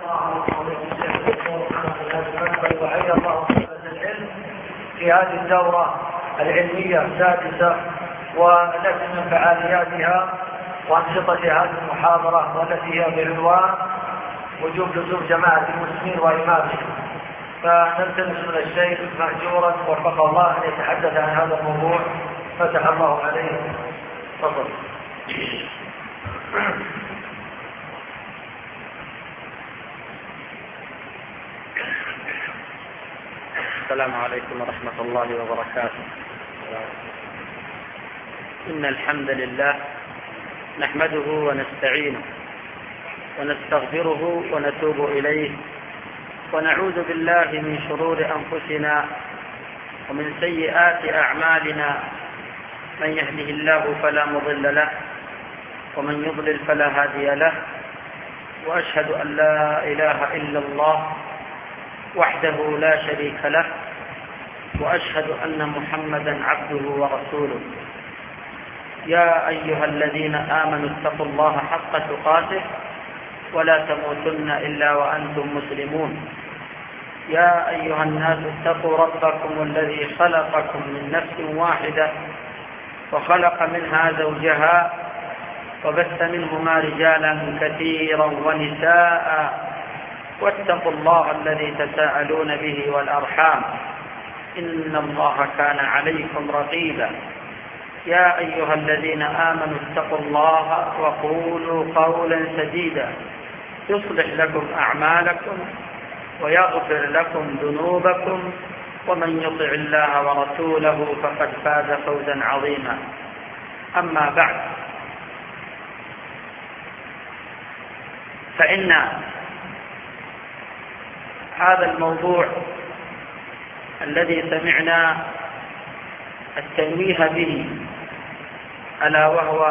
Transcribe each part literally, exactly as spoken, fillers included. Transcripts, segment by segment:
وحيا الله طلبة العلم في هذه الدورة العلمية السادسة، والتي من فعالياتها وأنشطة هذه المحاضرة والتي هي بعنوان وجوب لزوم جماعة المسلمين وإمامهم. فنلتمس من الشيخ مأجورا وفق الله أن يتحدث عن هذا الموضوع، فتح الله عليه. تفضل. السلام عليكم ورحمة الله وبركاته. إن الحمد لله نحمده ونستعينه ونستغفره ونتوب إليه، ونعوذ بالله من شرور أنفسنا ومن سيئات أعمالنا. من يهده الله فلا مضل له، ومن يضلل فلا هادي له، وأشهد أن لا إله إلا الله وحده لا شريك له، وأشهد أن محمدا عبده ورسوله. يا أيها الذين آمنوا اتقوا الله حق تقاته ولا تموتن إلا وأنتم مسلمون. يا أيها الناس اتقوا ربكم الذي خلقكم من نفس واحدة وخلق منها زوجها وبث منهما رجالا كثيرا ونساء، واتقوا الله الذي تساءلون به والأرحام، إن الله كان عليكم رقيبا. يا أيها الذين آمنوا اتقوا الله وقولوا قولا سديدا يصلح لكم أعمالكم ويغفر لكم ذنوبكم، ومن يطع الله ورسوله فقد فاز فوزا عظيما. أما بعد، فإن هذا الموضوع الذي سمعنا التنويه به، ألا وهو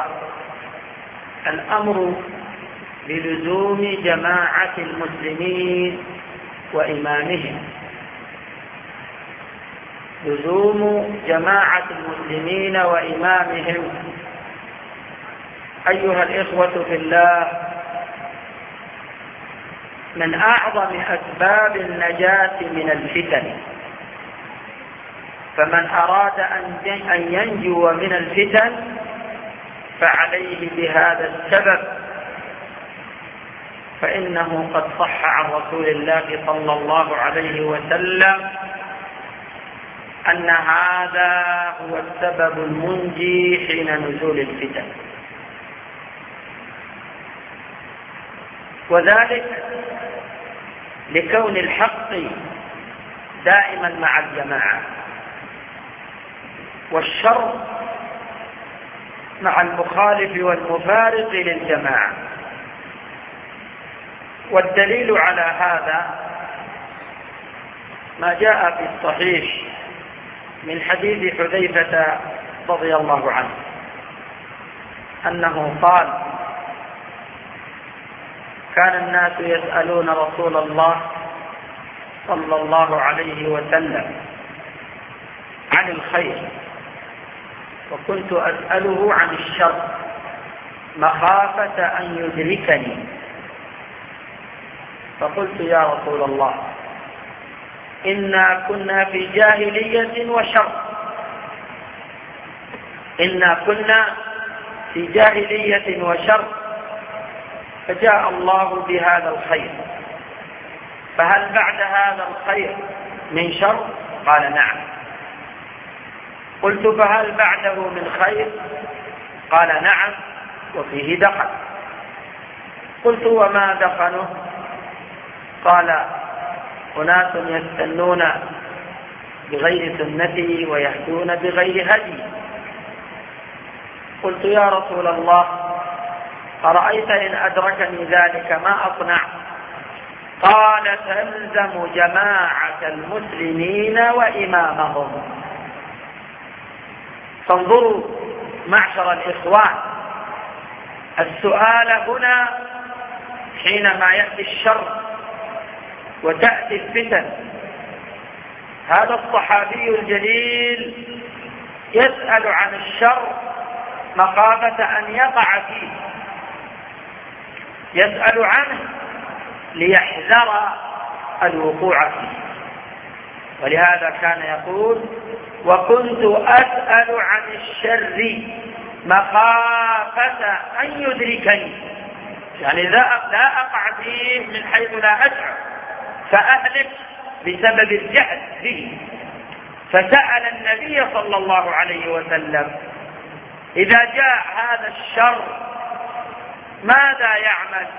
الأمر بلزوم جماعة المسلمين وإمامهم، لزوم جماعة المسلمين وإمامهم. أيها الإخوة في الله، من أعظم أسباب النجاة من الفتن، فمن أراد أن ينجو من الفتن فعليه بهذا السبب، فإنه قد صح عن رسول الله صلى الله عليه وسلم أن هذا هو السبب المنجي حين نزول الفتن، وذلك لكون الحق دائما مع الجماعة، والشر مع المخالف والمفارق للجماعة. والدليل على هذا ما جاء في الصحيح من حديث حذيفة رضي الله عنه أنه قال: كان الناس يسألون رسول الله صلى الله عليه وسلم عن الخير، وكنت أسأله عن الشر مخافة أن يدركني، فقلت: يا رسول الله، إنا كنا في جاهلية وشر، إنا كنا في جاهلية وشر، فجاء الله بهذا الخير، فهل بعد هذا الخير من شر؟ قال: نعم. قلت: فهل بعده من خير؟ قال: نعم، وفيه دخن. قلت: وما دخنه؟ قال: أناس يستنون بغير سنتي ويهدون بغير هدي. قلت: يا رسول الله، أرأيت إن أدركني ذلك ما أصنع؟ قال: تلزم جماعة المسلمين وإمامهم. فانظروا معشر الإخوان، السؤال هنا حينما يأتي الشر وتأتي الفتن، هذا الصحابي الجليل يسأل عن الشر مخافة أن يقع فيه، يسأل عنه ليحذر الوقوع فيه. ولهذا كان يقول: وكنت أسأل عن الشر مخافة أن يدركني، يعني لا أقع فيه من حيث لا أشعر فأهلك بسبب الجهل به. فسأل النبي صلى الله عليه وسلم: إذا جاء هذا الشر ماذا يعمل؟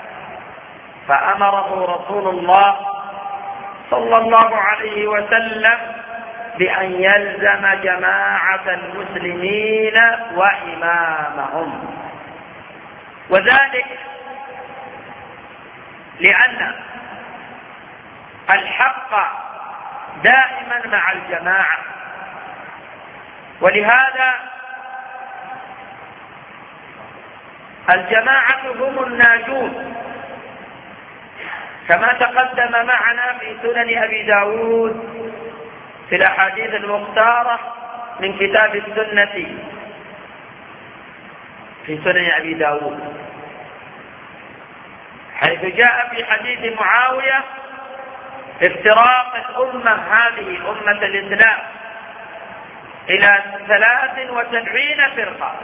فأمره رسول الله صلى الله عليه وسلم بأن يلزم جماعة المسلمين وإمامهم، وذلك لأن الحق دائما مع الجماعة. ولهذا الجماعة هم الناجون، كما تقدم معنا في سنن أبي داود في الأحاديث المختارة من كتاب السنة في سنن أبي داود، حيث جاء في حديث معاوية: افتراق الأمة هذه أمة الإسلام إلى ثلاث وسبعين فرقة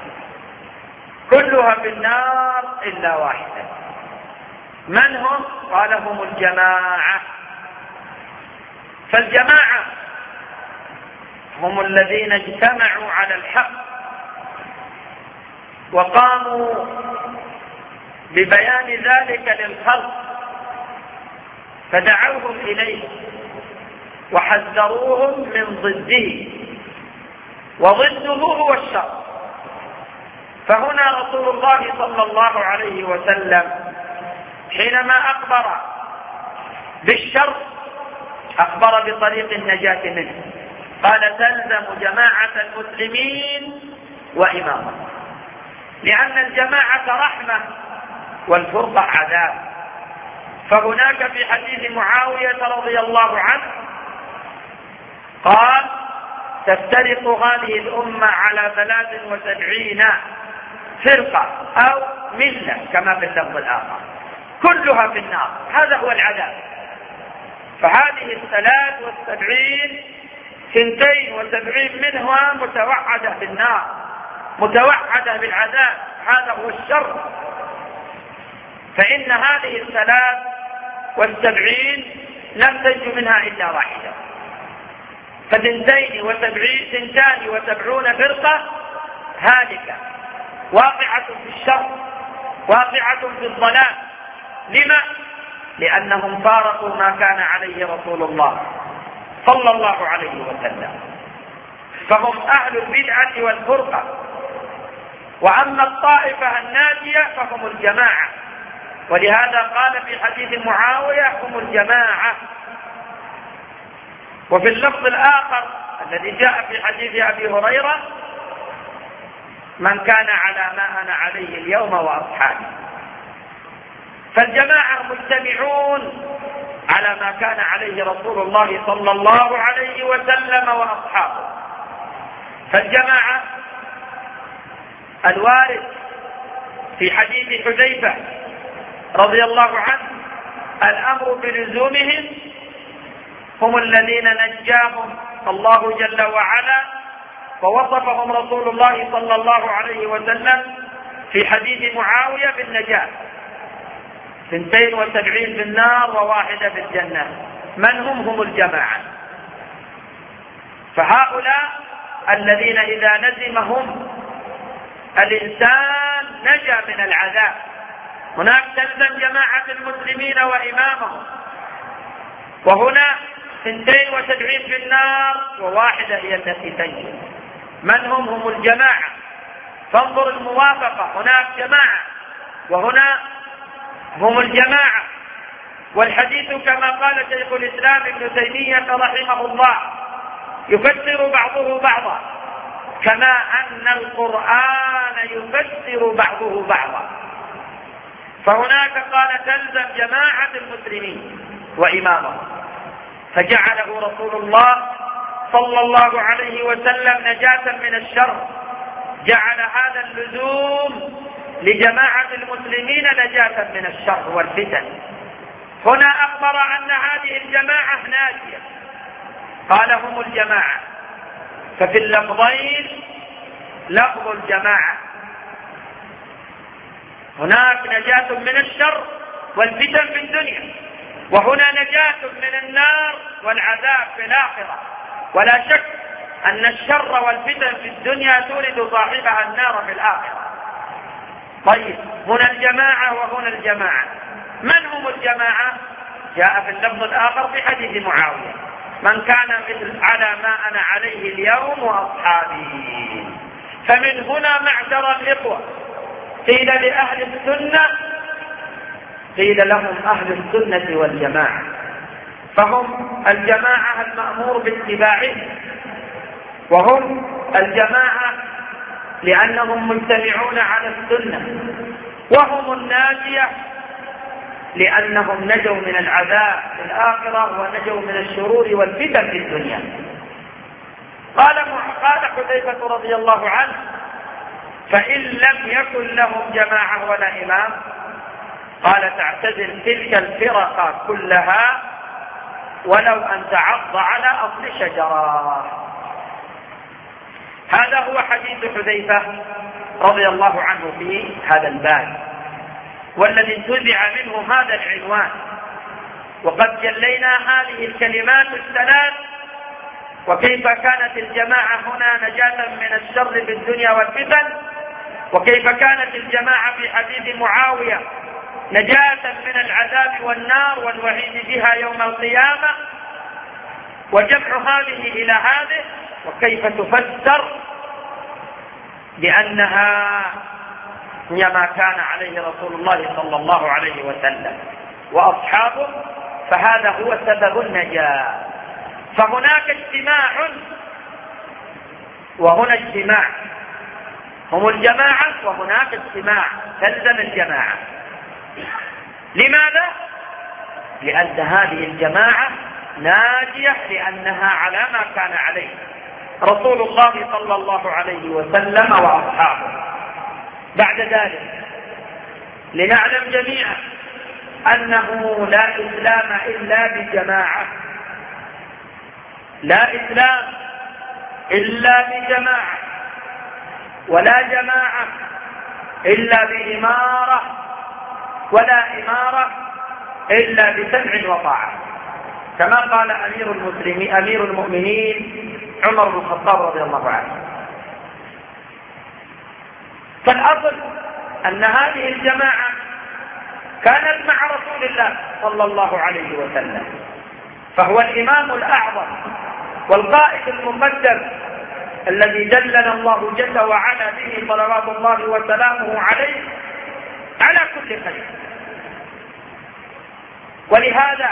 كلها في النار إلا واحدة. من هم؟ قال: هم الجماعة. فالجماعة هم الذين اجتمعوا على الحق وقاموا ببيان ذلك للخلق، فدعوهم إليه وحذروهم من ضده، وضده هو الشر. فهنا رسول الله صلى الله عليه وسلم حينما أخبر بالشر أخبر بطريق النجاة منه، قال: تلزم جماعة المسلمين وإمامهم، لأن الجماعة رحمة والفرقة عذاب. فهناك في حديث معاوية رضي الله عنه قال: تفترق هذه الأمة على ثلاث وسبعين فرقة أو ملة كما في اللفظ الآخر، كلها في النار. هذا هو العذاب. فهذه الثلاث والسبعين ثنتين وسبعين منها متوعدة بالنار، متوعدة بالعذاب. هذا هو الشر. فإن هذه الثلاث والسبعين لم تنج منها إلا واحدة. فثنتين وسبعين ثنتان وسبعون فرقة هالكة واقعة في الشر، واقعة في الضلال. لما؟ لأنهم فارقوا ما كان عليه رسول الله صلى الله عليه وسلم، فهم أهل البدعة والفرقة. وأما الطائفة الناجية فهم الجماعة، ولهذا قال في حديث معاوية: هم الجماعة. وفي اللفظ الآخر الذي جاء في حديث أبي هريرة: من كان على ما أنا عليه اليوم وأصحابي. فالجماعة مجتمعون على ما كان عليه رسول الله صلى الله عليه وسلم وأصحابه. فالجماعة الوارد في حديث حذيفة رضي الله عنه الأمر بلزومهم هم الذين نجاهم الله جل وعلا، ووصفهم رسول الله صلى الله عليه وسلم في حديث معاوية بالنجاة: اثنتين وسبعين في النار وواحدة في الجنة. من هم؟ هم الجماعة. فهؤلاء الذين إذا لزمهم الإنسان نجا من العذاب. هناك تلزم جماعة المسلمين وإمامهم، وهنا اثنتين وسبعين في النار وواحدة هي التي تنجو. من هم؟ هم الجماعة. فانظر الموافقة، هناك جماعة وهنا هم الجماعة. والحديث كما قال شيخ الإسلام ابن تيمية رحمه الله يفسر بعضه بعضا، كما أن القرآن يفسر بعضه بعضا. فهناك قال: تلزم جماعة المسلمين وإمامهم، فجعله رسول الله صلى الله عليه وسلم نجاة من الشر. جعل هذا اللزوم لجماعة المسلمين نجاة من الشر والفتن. هنا أخبر أن هذه الجماعة ناجية، قال هم الجماعة، ففي اللفظين لفظ الجماعة. هناك نجاة من الشر والفتن في الدنيا، وهنا نجاة من النار والعذاب في الآخرة. ولا شك أن الشر والفتن في الدنيا تورد صاحبها النار في الآخرة. طيب، هنا الجماعة وهنا الجماعة. من هم الجماعة؟ جاء في اللفظ الآخر في حديث معاوية: من كان مثل على ما أنا عليه اليوم وأصحابي. فمن هنا معشر الإخوة قيل لأهل السنة، قيل لهم أهل السنة والجماعة، فهم الجماعة المأمور باتباعه، وهم الجماعة لأنهم مجتمعون على السنة، وهم الناجية لأنهم نجوا من العذاب في الآخرة ونجوا من الشرور والفتن في الدنيا. قال قال حذيفة رضي الله عنه: فإن لم يكن لهم جماعة ولا إمام، قال: تعتزل تلك الفرق كلها ولو أن تعض على أصل شجرة. هذا هو حديث حذيفة رضي الله عنه في هذا الباب، والذي انتزع منه هذا العنوان. وقد جلينا هذه الكلمات الثلاث، وكيف كانت الجماعة هنا نجاة من الشر في الدنيا والفتن، وكيف كانت الجماعة في حديث معاوية نجاة من العذاب والنار والوعيد بها يوم القيامة، وجمع هذه إلى هذه، وكيف تفسر بأنها هي ما كان عليه رسول الله صلى الله عليه وسلم وأصحابه، فهذا هو سبب النجاة. فهناك اجتماع وهنا اجتماع، هم الجماعة وهناك اجتماع، تلزم الجماعة. لماذا؟ لأن هذه الجماعة ناجية لأنها على ما كان عليه رسول الله صلى الله عليه وسلم وأصحابه. بعد ذلك لنعلم جميعا أنه لا إسلام إلا بجماعة، لا إسلام إلا بجماعة، ولا جماعة إلا بإمارة، ولا إمارة إلا بسمع وطاعة، كما قال أمير المسلمين أمير المؤمنين عمر بن الخطاب رضي الله عنه. فالأصل أن هذه الجماعة كانت مع رسول الله صلى الله عليه وسلم، فهو الإمام الأعظم والقائد المقدم الذي دلنا الله جل وعلا به صلوات الله وسلامه عليه على كل خير. ولهذا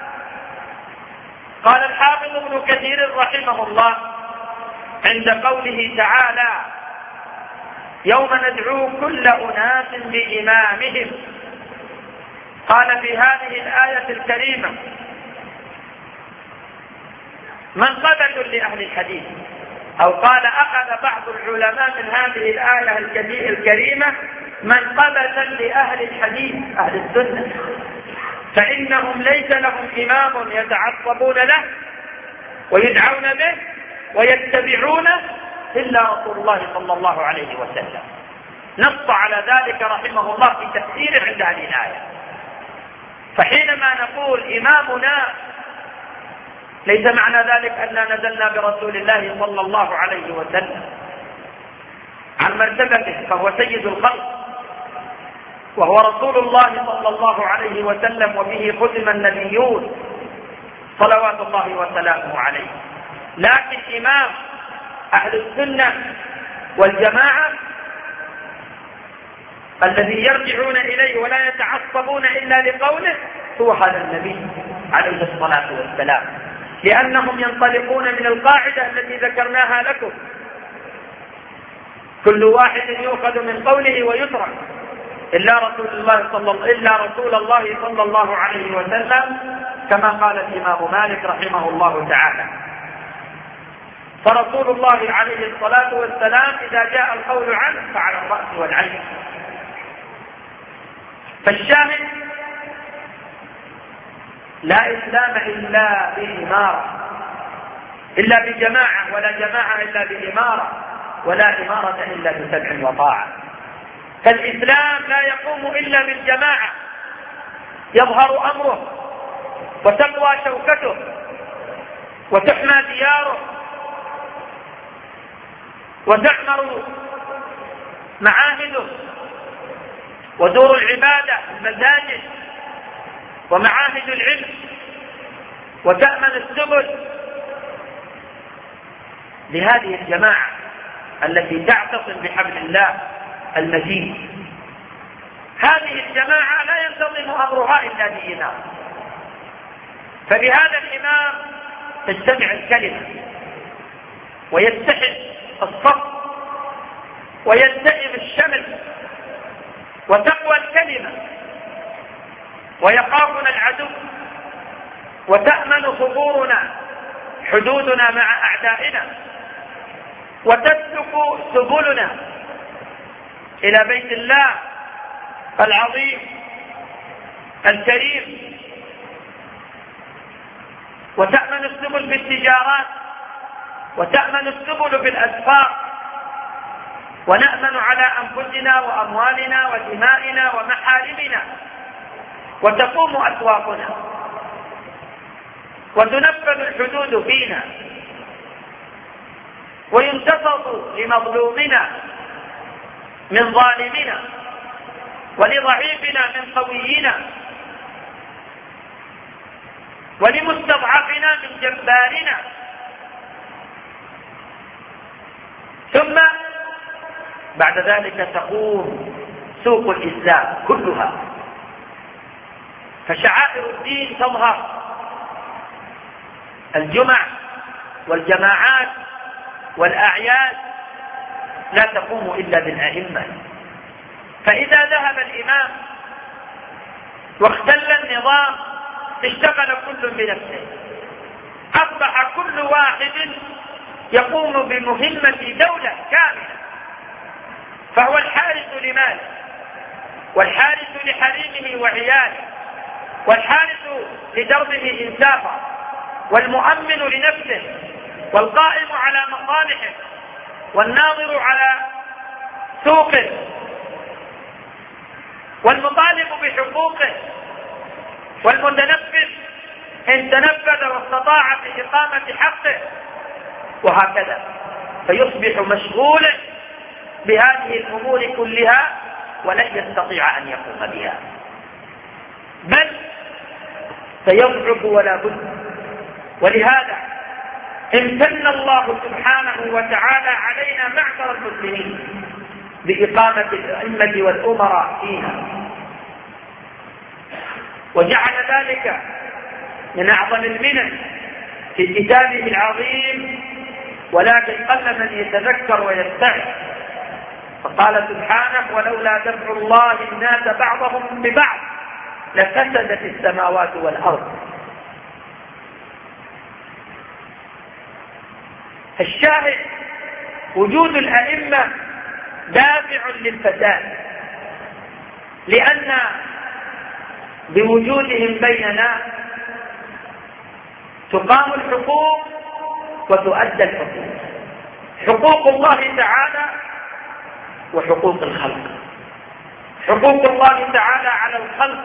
قال الحافظ ابن كثير رحمه الله عند قوله تعالى: يوم ندعو كل أناس بإمامهم، قال في هذه الآية الكريمة منقبة لأهل الحديث، أو قال أخذ بعض العلماء من هذه الآية الكريمة منقبة لأهل الحديث أهل السنة، فإنهم ليس لهم إمام يتعصبون له ويدعون به ويتبعونه إلا رسول الله صلى الله عليه وسلم. نص على ذلك رحمه الله في تفسيره عند هذه الآية. فحينما نقول إمامنا ليس معنى ذلك أننا نزلنا برسول الله صلى الله عليه وسلم عن مرتبته، فهو سيد الخلق وهو رسول الله صلى الله عليه وسلم، وبه ختم النبيون صلوات الله وسلامه عليه. لكن إمام أهل السنة والجماعة الذي يرجعون إليه ولا يتعصبون إلا لقوله هو هذا النبي عليه الصلاة والسلام، لأنهم ينطلقون من القاعدة التي ذكرناها لكم: كل واحد يؤخذ من قوله ويترك إلا رسول الله صلى الله إلا رسول الله صلى الله عليه وسلم، كما قال الإمام مالك رحمه الله تعالى. فرسول الله عليه الصلاة والسلام إذا جاء القول عنه فعلى الرأس والعين. فالشاهد لا إسلام إلا بإمارة، إلا بجماعة، ولا جماعة إلا بإمارة، ولا إمارة إلا بسمع وطاعة. فالإسلام لا يقوم إلا بالجماعة، يظهر أمره وتقوى شوكته وتحمى دياره وتعمر معاهده ودور العبادة المساجد ومعاهد العلم وتأمن السبل لهذه الجماعة التي تعتصم بحبل الله المتين. هذه الجماعة لا ينتظم أمرها إلا بإمام، فبهذا الإمام تجتمع الكلمة ويتحد الصف ويلتئم الشمل وتقوى الكلمة ويخافنا العدو وتأمن ثغورنا حدودنا مع أعدائنا وتسلك سبلنا إلى بيت الله العظيم الكريم، وتأمن السبل بالتجارات وتأمن السبل بالأسفار، ونأمن على أنفسنا وأموالنا ودمائنا ومحارمنا، وتقوم أسواقنا وتنفذ الحدود فينا وينتصر لمظلومنا من ظالمنا ولضعيفنا من قوينا ولمستضعفنا من جبارنا. ثم بعد ذلك تقوم سوق الإسلام كلها، فشعائر الدين تظهر، الجمع والجماعات والأعياد لا تقوم إلا بالأئمة. فإذا ذهب الإمام واختل النظام اشتغل كل بنفسه، أصبح كل واحد يقوم بمهمة دولة كاملة، فهو الحارس لماله والحارس لحريمه وعياله والحارس لدربه إنسافا والمؤمن لنفسه والقائم على مصالحه والناظر على سوقه والمطالب بحقوقه والمتنفذ إن تنفذ واستطاع في إقامة حقه، وهكذا فيصبح مشغولا بهذه الأمور كلها ولن يستطيع أن يقوم بها، بل سيضعف ولا بد. ولهذا امتن الله سبحانه وتعالى علينا معشر المسلمين بإقامة الأئمة والأمراء فينا، وجعل ذلك من أعظم المنن في كتابه العظيم، ولكن قل من يتذكر ويستعد. فقال سبحانه: ولولا دفع الله الناس بعضهم ببعض لفسدت السماوات والأرض. الشاهد وجود الأئمة دافع للفساد، لأن بوجودهم بيننا تقام الحقوق وتؤدى الحقوق، حقوق الله تعالى وحقوق الخلق. حقوق الله تعالى على الخلق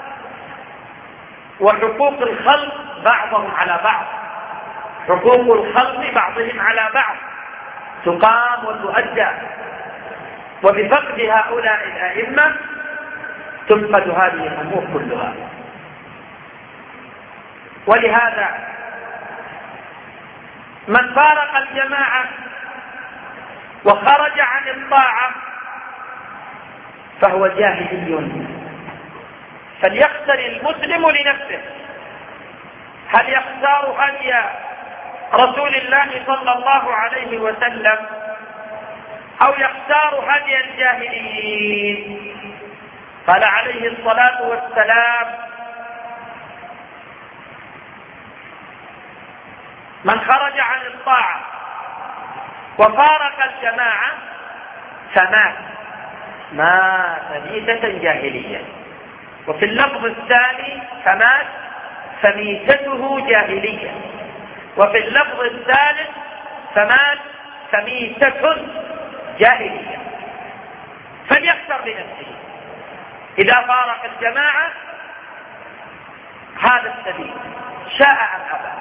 وحقوق الخلق بعضهم على بعض، حقوق الخلق بعضهم على بعض تقام وتؤدى، وبفقد هؤلاء الأئمة تفقد هذه الأمور كلها. ولهذا من فارق الجماعة وخرج عن الطاعة فهو جاهلي، فليختر المسلم لنفسه، هل يختار هدي رسول الله صلى الله عليه وسلم أو يختار هدي الجاهلين؟ قال عليه الصلاة والسلام: من خرج عن الطاعة وفارق الجماعة فمات مات ميتة جاهلية. وفي اللفظ الثاني: فمات فميتته جاهلية. وفي اللفظ الثالث فمات فميتة جاهلية. فليختر بنفسه، إذا فارق الجماعة هذا السبيل شاء أم أبى.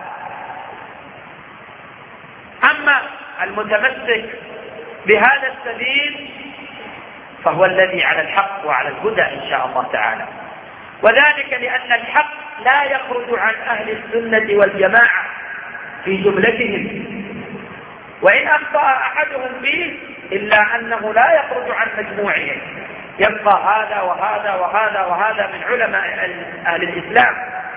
أما المتمسك بهذا السبيل فهو الذي على الحق وعلى الهدى إن شاء الله تعالى. وذلك لأن الحق لا يخرج عن أهل السنة والجماعة في جملتهم، وإن أخطأ أحدهم فيه إلا أنه لا يخرج عن مجموعهم، يبقى هذا وهذا وهذا وهذا من علماء أهل الإسلام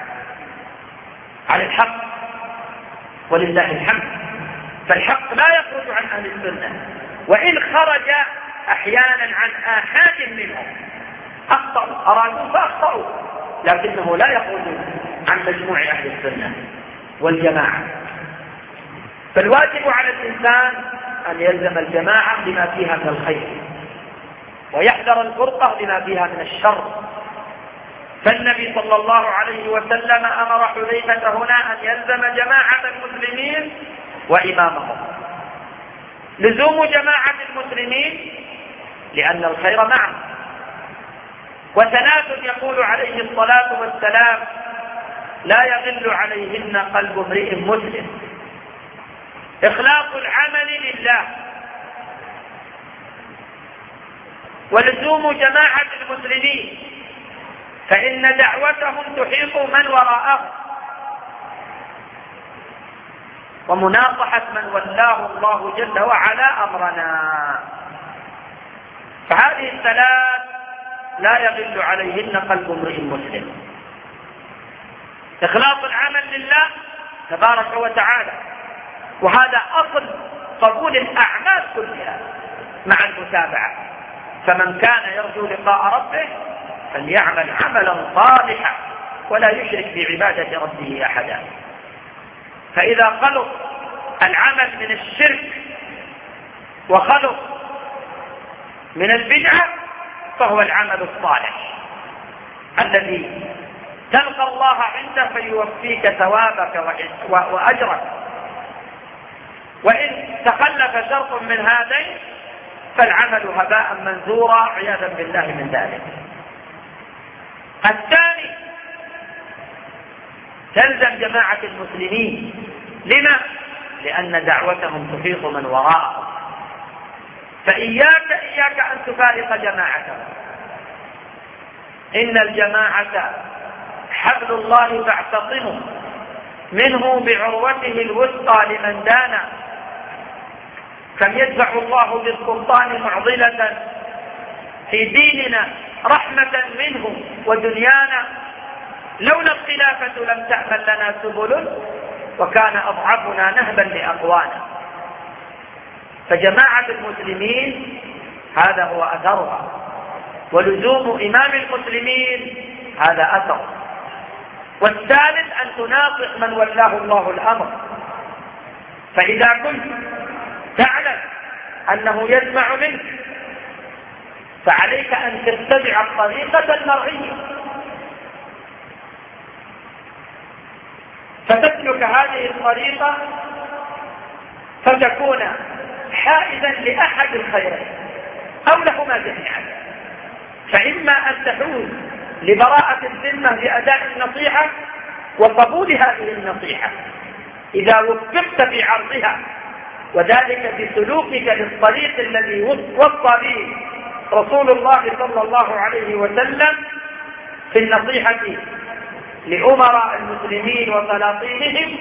على الحق ولله الحمد. فالحق لا يخرج عن أهل السنة، وإن خرج أحيانا عن آحاد منهم أخطأوا أرادوا فأخطأوا، لكنه لا يخرج عن مجموع أهل السنة والجماعة. فالواجب على الإنسان أن يلزم الجماعة بما فيها من الخير، ويحذر الفرقة بما فيها من الشر. فالنبي صلى الله عليه وسلم أمر حذيفة هنا أن يلزم جماعة المسلمين وإمامهم. لزوم جماعة المسلمين لأن الخير معهم. وثلاث يقول عليه الصلاة والسلام لا يغل عليهن قلب امرئ مسلم: إخلاص العمل لله، ولزوم جماعة المسلمين فإن دعوتهم تحيط من وراءهم، ومناصحة من ولاه الله جل وعلا أمرنا. فهذه الثلاث لا يغل عليهن قلب امرئ مسلم: إخلاص العمل لله تبارك وتعالى، وهذا أصل قبول الأعمال كلها مع المتابعة. فمن كان يرجو لقاء ربه فليعمل عملا صالحا ولا يشرك بعبادة ربه أحدا. فإذا خلص العمل من الشرك وخلص من البدعة فهو العمل الصالح الذي تلقى الله عنده فيوفيك ثوابك وأجرك. وإن تخلف شرط من هذين فالعمل هباء منثورا عياذا بالله من ذلك. الثاني تلزم جماعة المسلمين. لما؟ لأن دعوتهم تحيط من وراءهم. فإياك إياك أن تفارق جماعتهم. إن الجماعة حبل الله فاعتصموا منه بعروته الوثقى لمن دانا. كم يدفع الله بالسلطان معضلة في ديننا رحمة منه ودنيانا. لولا الخلافة لم تعمل لنا سبل وكان أضعفنا نهبا لأقوانا. فجماعة المسلمين هذا هو أثرها، ولزوم إمام المسلمين هذا أثر. والثالث أن تناصح من ولاه الله الأمر. فإذا كنت تعلم أنه يسمع منك فعليك أن تتبع الطريقة المرعية، فتسلك هذه الطريقة فتكون حائزا لأحد الخيرين أو لهما جميعا. فإما أن تحوز لبراءة الذمة بأداء النصيحة وقبول هذه النصيحة إذا وفقت في عرضها، وذلك بسلوكك للطريق الذي وصى به رسول الله صلى الله عليه وسلم في النصيحة لأمراء المسلمين وسلاطينهم.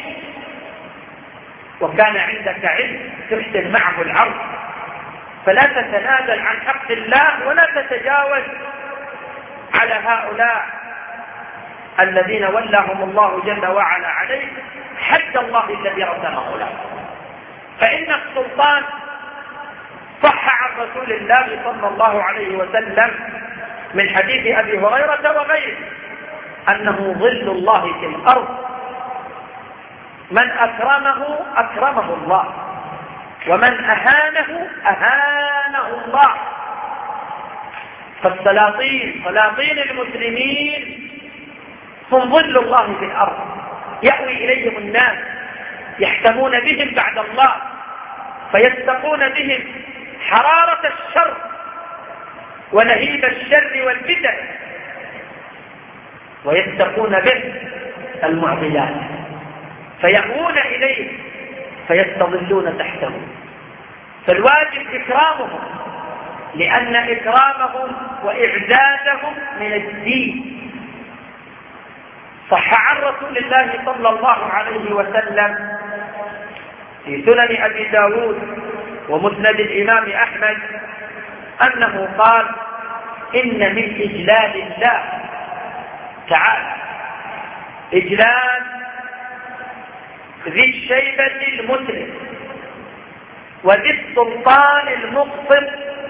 وكان عندك علم تحسن معه العرض، فلا تتنازل عن حق الله ولا تتجاوز على هؤلاء الذين ولاهم الله جل وعلا عليه حد الله الذي رسمه له. فإن السلطان صح عن رسول الله صلى الله عليه وسلم من حديث أبي هريرة وغيره أنه ظل الله في الأرض، من أكرمه أكرمه الله، ومن أهانه أهانه الله. فالسلاطين سلاطين المسلمين هم ظل الله في الأرض، يأوي إليهم الناس يحتمون بهم بعد الله، فيتقون بهم حرارة الشر ولهيب الشر والفتن، ويتقون به المعضلات، فيأوون إليه فيستظلون تحته. فالواجب إكرامهم، لأن إكرامهم وإعزازهم من الدين. صح عن رسول الله صلى الله عليه وسلم في سنن أبي داود ومسند الإمام أحمد أنه قال: إن من إجلال الله تعالى إجلال ذي الشيبة المسلم وذي السلطان المقسط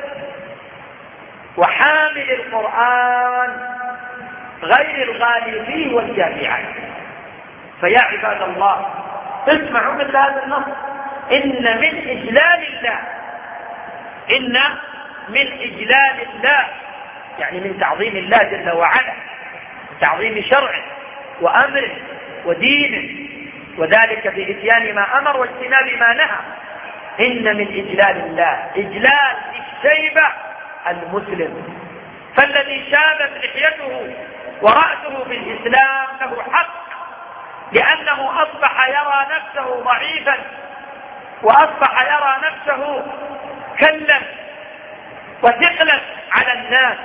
وحامل القرآن غير الغالي فيه والجافي عنه. فيا عباد الله اسمعوا مثل هذا النص: إن من إجلال الله، إن من إجلال الله يعني من تعظيم الله جل وعلا، تعظيم شرعه وأمره ودينه، وذلك بإتيان ما أمر واجتناب ما نهى. إن من إجلال الله إجلال الشيبة المسلم، فالذي شابت لحيته ورأسه بالإسلام له حق، لأنه أصبح يرى نفسه ضعيفا، وأصبح يرى نفسه كلا وثقلا على الناس،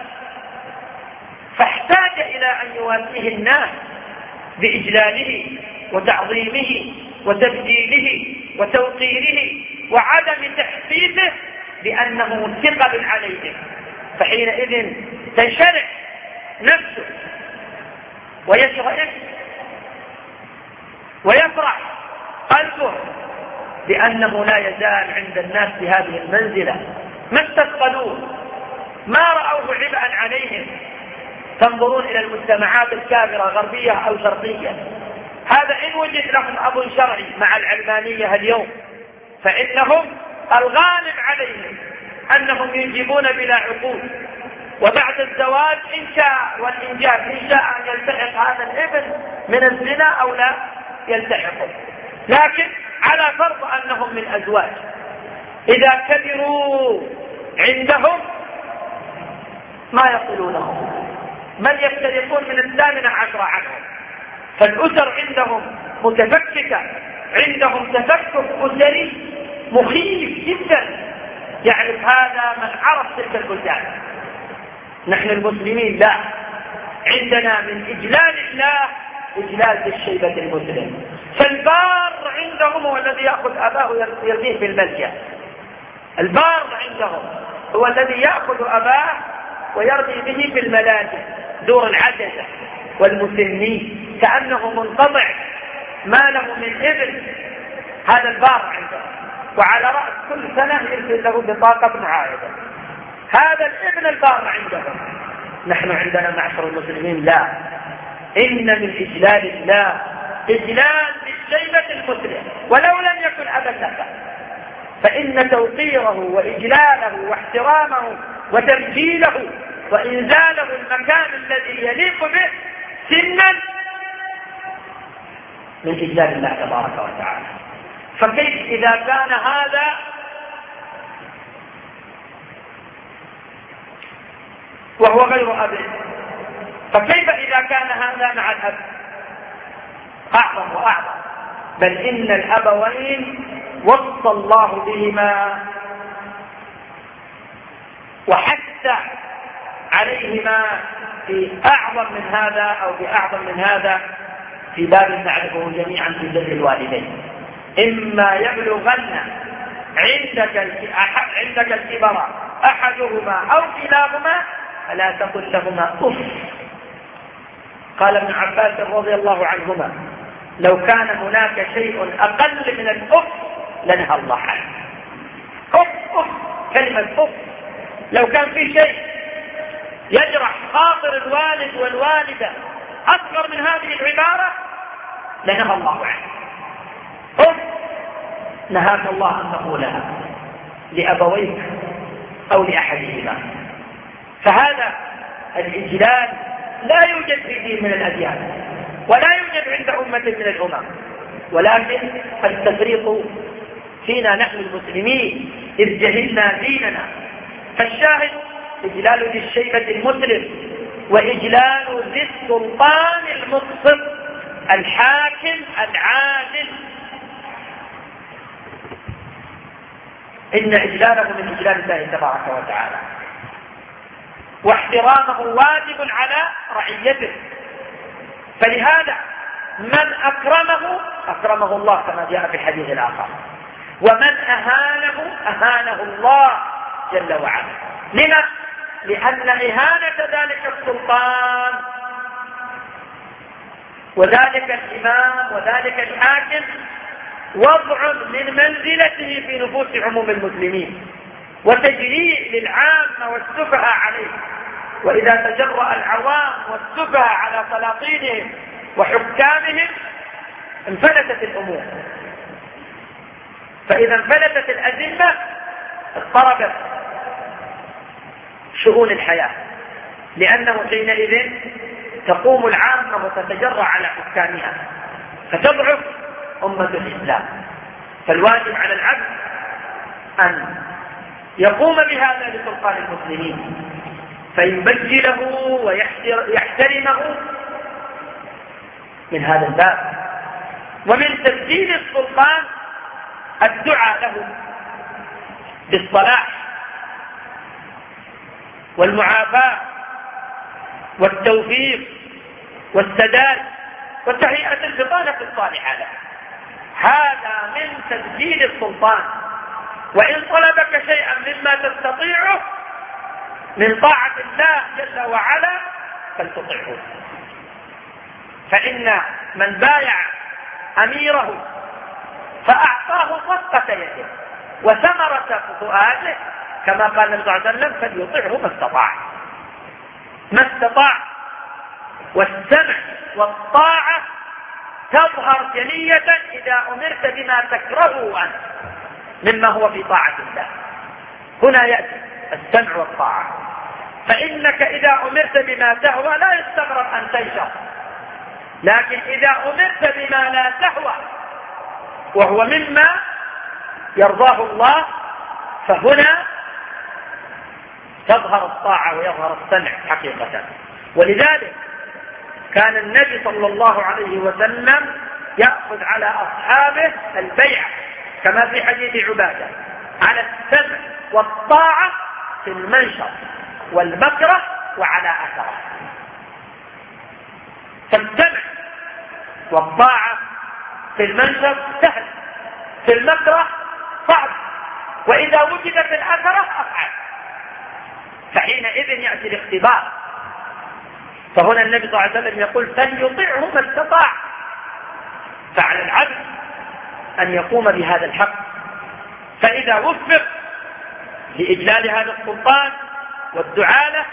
فاحتاج إلى أن يواسيه الناس بإجلاله وتعظيمه وتبجيله وتوقيره وعدم تحسيسه بأنه ثقل عليهم. فحينئذ تنشرح نفسه ويشغل ويفرح قلبه بأنه لا يزال عند الناس بهذه المنزلة، ما استثقلوه، ما رأوه عبئا عليهم. تنظرون إلى المجتمعات الكافرة غربية أو شرقية، هذا إن وجد لهم أب شرعي مع العلمانية اليوم، فإنهم الغالب عليهم أنهم ينجبون بلا عقول، وبعد الزواج إن شاء والإنجاب إن شاء أن يلتحق هذا الابن من الزنا أو لا يلتحقه، لكن على فرض أنهم من أزواج. إذا كبروا عندهم ما يصلونهم، من يفترقون من الثامنة عشر عنهم. فالأسر عندهم متفككة، عندهم تفكك أسري مخيف جدا، يعرف هذا من عرف تلك البلدان. نحن المسلمين لا، عندنا من إجلال الله إجلال بالشيبة المسلم. فالبار عندهم هو الذي يأخذ أباه ويرميه في الملجأ، البار عندهم هو الذي يأخذ أباه ويرمي به في الملاجئ دور العجزة والمسنين، كأنه منقطع ما له من ابن. هذا البار عنده، وعلى رأس كل سنة يرسل له بطاقة معاهدة. هذا الابن البار عندهم. نحن عندنا معشر المسلمين لا، إن من إجلال الله إجلال بالشيبة المسلم ولو لم يكن أبا لك، فإن توقيره وإجلاله واحترامه وتمجيله وإنزاله المكان الذي يليق به سنا من إجلال الله تبارك وتعالى. فكيف إذا كان هذا وهو غير أب؟ فكيف إذا كان هذا مع الأب؟ أعظم وأعظم. بل إن الأبوين وصى الله بهما وحث عليهما في أعظم من هذا أو بأعظم من هذا في باب نعرفه جميعا في بر الوالدين. إما يبلغن عندك عندك الكبر أحدهما أو كلاهما فلا تقل لهما أف. قال ابن عباس رضي الله عنهما: لو كان هناك شيء أقل من الأف لنهى الله عنه. أف أف كلمة أف، لو كان في شيء يجرح خاطر الوالد والوالدة أصغر من هذه العبارة لنهى الله عنه. أف نهاك الله أن تقولها لأبويك أو لأحدهما. فهذا الإجلال لا يوجد في دين من الأديان، ولا يوجد عند أمة من الأمم، ولكن التفريط فينا نحن المسلمين إذ جهلنا ديننا. فالشاهد إجلال ذي الشيبة المسلم، وإجلال ذي السلطان المقسط الحاكم العادل، إن إجلاله من إجلال الله تبارك وتعالى، واحترامه واجب على رعيته. فلهذا من أكرمه أكرمه الله كما جاء في الحديث الآخر، ومن أهانه أهانه الله جل وعلا. لما؟ لأن إهانة ذلك السلطان وذلك الإمام وذلك الحاكم وضع من منزلته في نفوس عموم المسلمين، وتجريء للعامة والسفهاء عليه. وإذا تجرأ العوام والسفهاء على سلاطينهم وحكامهم انفلتت الأمور. فإذا انفلتت الأزمة اضطربت شؤون الحياة، لأنه حينئذ تقوم العامة وتتجرأ على حكامها فتضعف أمة الإسلام. فالواجب على العبد أن يقوم بهذا لسلطان المسلمين، فيبجله ويحترمه من هذا الباب. ومن تبجيل السلطان الدعاء له بالصلاح والمعافاة والتوفيق والسداد وتهيئة البطانة الصالحة له. هذا من تبجيل السلطان. وإن طلبك شيئا مما تستطيعه من طاعة الله جل وعلا فلتطعه، فإن من بايع أميره فأعطاه صفقة يده وثمرة فؤاده كما قال النبي صلى الله عليه وسلم فليطعه ما استطاع ما استطاع. والسمع والطاعة تظهر جلية إذا أمرت بما تكرهه أنت مما هو في طاعة الله. هنا يأتي السمع والطاعة. فإنك إذا أمرت بما تهوى لا يستغرب أن تنشر، لكن إذا أمرت بما لا تهوى وهو مما يرضاه الله فهنا تظهر الطاعة ويظهر السمع حقيقة. ولذلك كان النبي صلى الله عليه وسلم يأخذ على أصحابه البيعة كما في حديث عبادة على السمع والطاعة في المنشط والمكره وعلى أثره. فالسمع والطاعة في المنشط سهل، في المكره صعب، وإذا وجدت الأثرة أفعل، فحينئذ يأتي الاختبار. فهنا النبي صلى الله عليه وسلم يقول فليطيعه ما استطاع. فعلى العبد أن يقوم بهذا الحق، فإذا وفق لإجلال هذا السلطان والدعاء له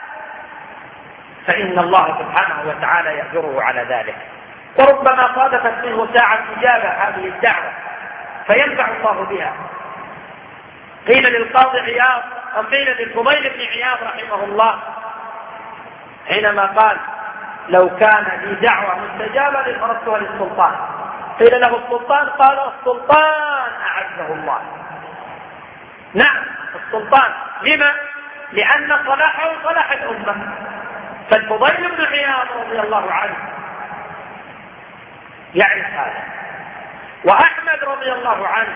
فإن الله سبحانه وتعالى يأجره على ذلك. وربما صادفت منه ساعة إجابة هذه الدعوة فينفع الله بها. قيل للقاضي عياض أو قيل للفضيل بن عياض رحمه الله حينما قال لو كان لي دعوة مستجابة لأردتها للسلطان، قيل له السلطان، قال السلطان أعزه الله. نعم السلطان، لما؟ لأن صلاحه صلاح الأمة. فالفضيل بن عياض رضي الله عنه يعرف هذا، وأحمد رضي الله عنه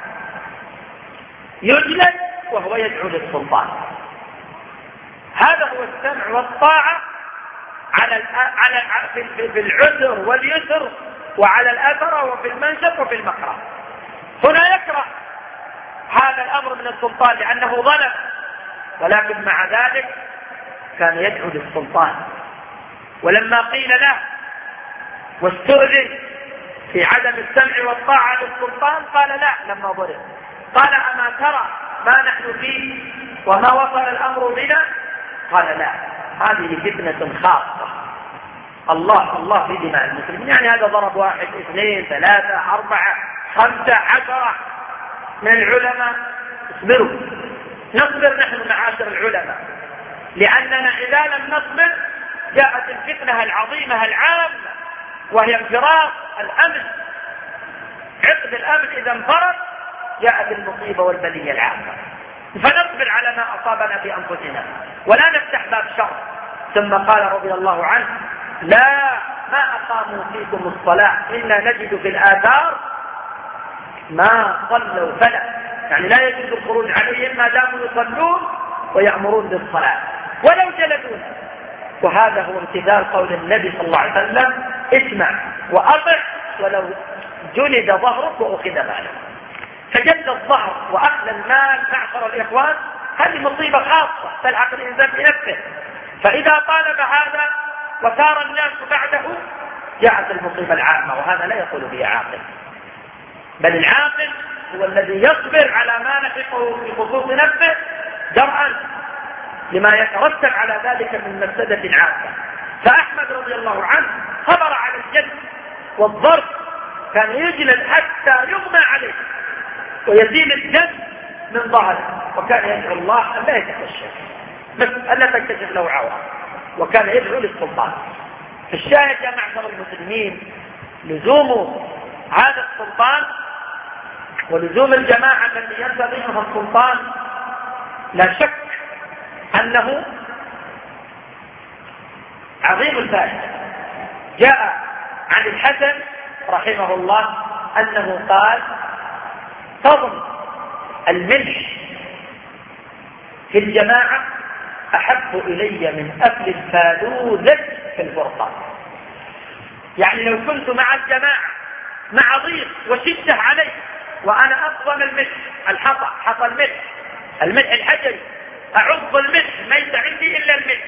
يجلد وهو يدعو للسلطان. هذا هو السمع والطاعة على على في العسر واليسر وعلى الأثر وفي المنشط وفي المكره. هنا يكره هذا الأمر من السلطان لأنه ظلم، ولكن مع ذلك كان يدعو للسلطان. ولما قيل له واستؤذن في عدم السمع والطاعة للسلطان قال لا، لما ضرب قال أما ترى ما نحن فيه وما وصل الأمر بنا؟ قال لا، هذه فتنة خاصة، الله الله في دماء المسلمين. يعني هذا ضرب واحد اثنين ثلاثة أربعة خمسة عشرة من العلماء. اصبروا، نصبر نحن معاشر العلماء، لأننا إذا لم نصبر جاءت الفتنة العظيمة العامة وهي انفراد الأمن. عقد الأمن إذا انفرد جاءت المصيبة والبلية العامة. فنصبر على ما أصابنا في أنفسنا ولا نفتح باب شر. ثم قال رضي الله عنه: لا ما أقاموا فيكم الصلاة إنا نجد في الآثار ما صلوا فلا، يعني لا يجوز الخروج عليهم ما داموا يصلون ويأمرون بالصلاة ولو جلدونا. وهذا هو امتثال قول النبي صلى الله عليه وسلم: اسمع وأطع ولو جلد ظهرك وأخذ مالك. فجلد الظهر وأخذ المال معشر الإخوان هذه مصيبة خاصة تلحق الإنسان بنفسه، فإذا طالب هذا وسار الناس بعده جاءت المصيبة العامة، وهذا لا يقول به عاقل، بل العاقل هو الذي يصبر على ما نحقه في خصوص نفسه درءا لما يترتب على ذلك من مفسدة عامة. فأحمد رضي الله عنه صبر على الجلد والضرب، كان يجلد حتى يغمى عليه ويزيل الدم من ظهره، وكان يدعو الله أن لا يتكشف بس ألا تكتشف له عورة، وكان يدعو للسلطان. فالشاهد يا معشر المسلمين لزوم هذا السلطان ولزوم الجماعة التي ينتظمها السلطان لا شك أنه عظيم الفائدة. جاء عن الحسن رحمه الله أنه قال: تظن الملح في الجماعة أحب إلي من أكل الفالوذج في الفرقة. يعني لو كنت مع الجماعة مع ضيق وشدة عليه وأنا أقضم الملح، الحطى حطى الملح الملح الحجري، أعض الملح ليس عندي إلا الملح،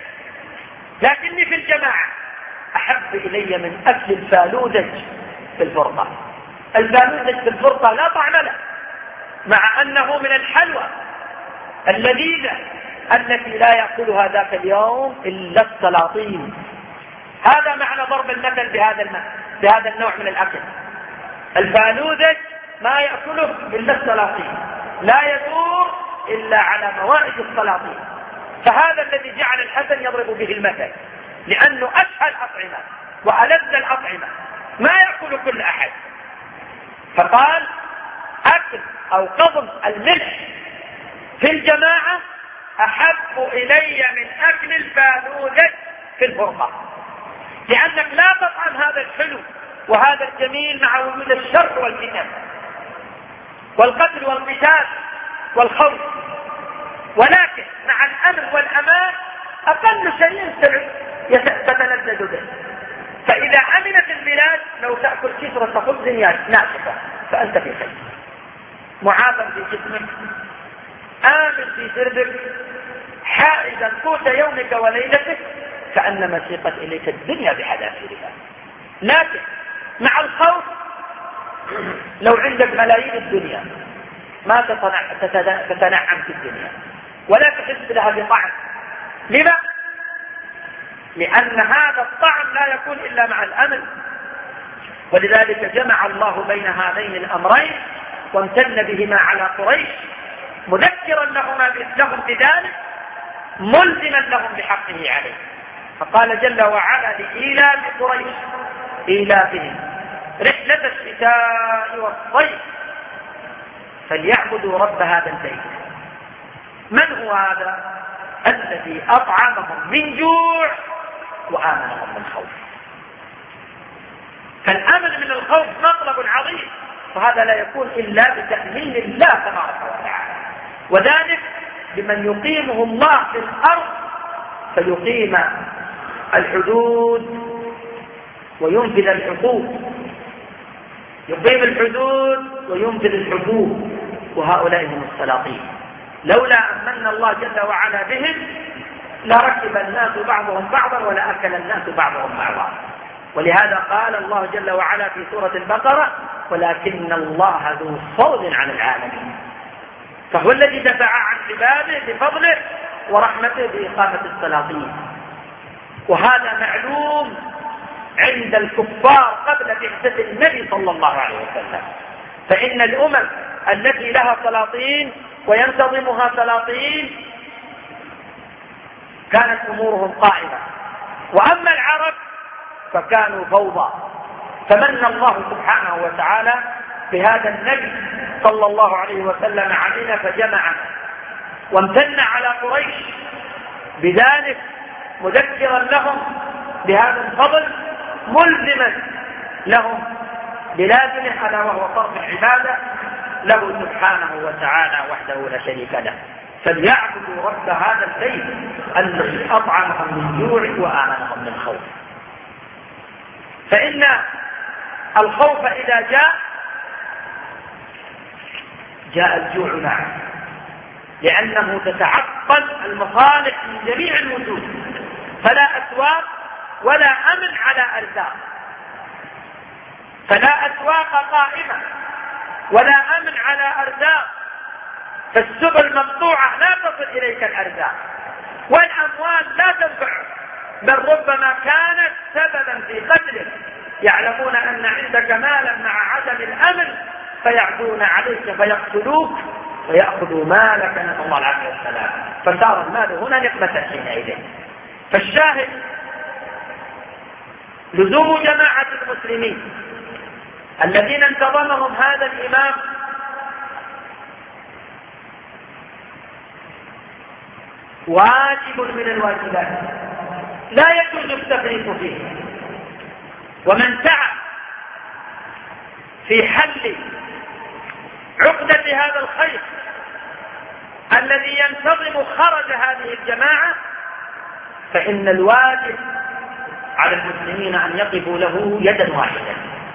لكني في الجماعة أحب إلي من أكل الفالوذج في الفرقة. الفالوذج في الفرقة لا طعم له، مع أنه من الحلوى اللذيذة التي لا يأكلها ذاك اليوم إلا السلاطين. هذا معنى ضرب المثل بهذا المثل بهذا النوع من الأكل. الفالوذج ما يأكله إلا السلاطين، لا يدور إلا على موائد السلاطين. فهذا الذي جعل الحسن يضرب به المثل، لأنه أسهل الأطعمة وألذ الأطعمة ما يأكل كل أحد. فقال: أكل أو قضم الملح في الجماعة أحب إلي من أكل الفالوذج في الفرقة، لأنك لا تطعم هذا الحلو وهذا الجميل مع وجود الشر والفتن والقتل والقتال والخوف، ولكن مع الأمن والأمان أقل شيء تتلذذ به. فإذا أمنت البلاد لو تأكل كسرة خبز ناشفة فأنت في خير، معافى في جسمك، آمن في سربك، حائزا قوت يومك وليلتك، كأنما سيقت إليك الدنيا بحذافيرها. لكن مع الخوف لو عندك ملايين الدنيا ما تتنعم في الدنيا ولا تحس لها بطعم. لما؟ لأن هذا الطعم لا يكون إلا مع الأمن. ولذلك جمع الله بين هذين الأمرين وامتن بهما على قريش، مذكرا لهم بذلك، ملزما لهم بحقه عليه. فقال جل وعلا: لإيلاف قريش إيلافهم رحلة الشتاء والصيف فليعبدوا رب هذا البيت. من هو هذا؟ الذي أطعمهم من جوع وآمنهم من خوف. فالأمن من الخوف مطلب عظيم، وهذا لا يكون إلا بتأمين الله تبارك وتعالى، وذلك بمن يقيمه الله في الأرض فيقيم الحدود وينفذ الحقوق، يقيم الحدود وينفذ الحقوق، وهؤلاء هم السلاطين. لولا أمن الله جل وعلا بهم لركب الناس بعضهم بعضا ولا أكل الناس بعضهم بعضا. ولهذا قال الله جل وعلا في سورة البقرة: ولكن الله ذو فضل على العالمين. فهو الذي دفع عن عباده بفضله ورحمته بإقامة السلاطين. وهذا معلوم عند الكفار قبل بعثة النبي صلى الله عليه وسلم. فإن الأمم التي لها سلاطين وينتظمها سلاطين كانت أمورهم قائمة. وأما العرب فكانوا فوضى. فمن الله سبحانه وتعالى بهذا النبي صلى الله عليه وسلم علينا فجمعنا، وامتن على قريش بذلك مذكرا لهم بهذا الفضل، ملزما لهم بلازمه ألا وهو صرف العبادة له سبحانه وتعالى وحده لا شريك له. فليعبدوا رب هذا البيت الذي أطعمهم من جوع وآمنهم من خوف. فإن الخوف إذا جاء جاء الجوع معه، لأنه تتعطل المصالح من جميع الوجوه، فلا أسواق ولا أمن على أرزاق، فلا أسواق قائمة ولا أمن على أرزاق، فالسبل مقطوعة لا تصل إليك الأرزاق، والأموال لا تنفعك، بل ربما كانت سببا في قتلك. يعلمون أن عندك مالا مع عدم الأمن فيعدون عليك فيقتلوك ويأخذوا مالك، نسأل الله العافية والسلام. فصار المال هنا نقمة حينئذ. فالشاهد لزوم جماعة المسلمين الذين انتظمهم هذا الإمام واجب من الواجبات لا يجوز التفريط فيه. ومن سعى في حل عقدة هذا الخير الذي ينتظم خرج هذه الجماعة فإن الواجب على المسلمين أن يقفوا له يدا واحدة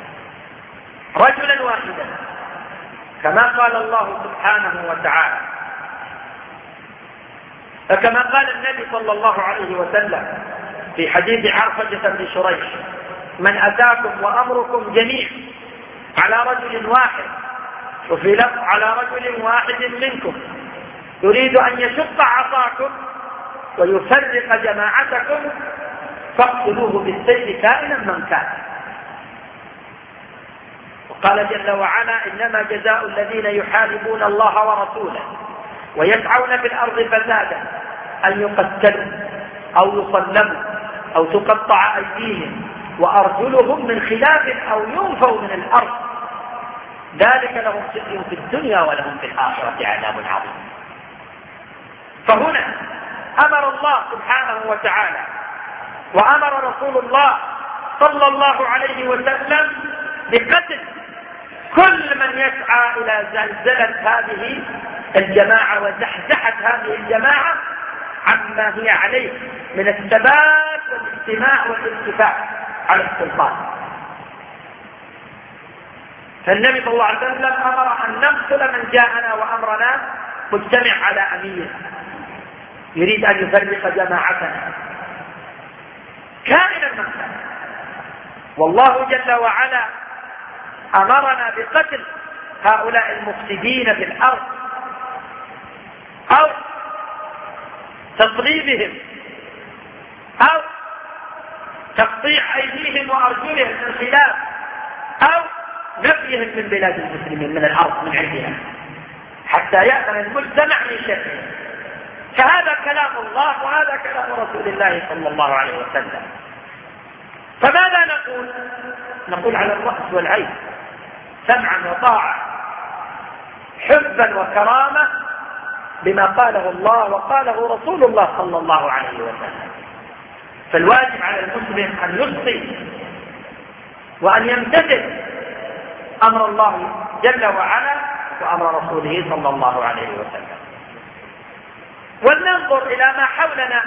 رجلا واحدا، كما قال الله سبحانه وتعالى، فكما قال النبي صلى الله عليه وسلم في حديث عرفجة بن شريح: من أتاكم وأمركم جميع على رجل واحد، وفي لفظ على رجل واحد منكم، يريد أن يشق عصاكم ويفرق جماعتكم فاقتلوه بالسيف كائنا من كان. وقال جل وعلا: إنما جزاء الذين يحاربون الله ورسوله ويسعون في الأرض فسادا أن يقتلوا أو يصلبوا أو تقطع أيديهم وأرجلهم من خلاف أو ينفوا من الأرض، ذلك لهم خزي في الدنيا ولهم في الآخرة عذاب عظيم. فهنا أمر الله سبحانه وتعالى وأمر رسول الله صلى الله عليه وسلم بقتل كل من يسعى إلى زلزلة هذه الجماعة وزحزحة هذه الجماعة عما هي عليه من الثبات والاجتماع والاتفاق على السلطان. فالنبي صلى الله عليه وسلم أمر أن نقتل من جاءنا وأمرنا مجتمع على أمير يريد أن يفرق جماعتنا كائنا من كان. والله جل وعلا أمرنا بقتل هؤلاء المفسدين في الأرض أو تصليبهم أو تقطيع أيديهم وأرجلهم من خلاف أو نفيهم من بلاد المسلمين من الأرض من عندنا حتى يأمن المجتمع من شره. فهذا كلام الله وهذا كلام رسول الله صلى الله عليه وسلم. فماذا نقول؟ نقول على الرأس والعين سمعا وطاعة حبا وكرامة بما قاله الله وقاله رسول الله صلى الله عليه وسلم. فالواجب على المسلم أن يصغي وأن يمتثل أمر الله جل وعلا وأمر رسوله صلى الله عليه وسلم. ولننظر إلى ما حولنا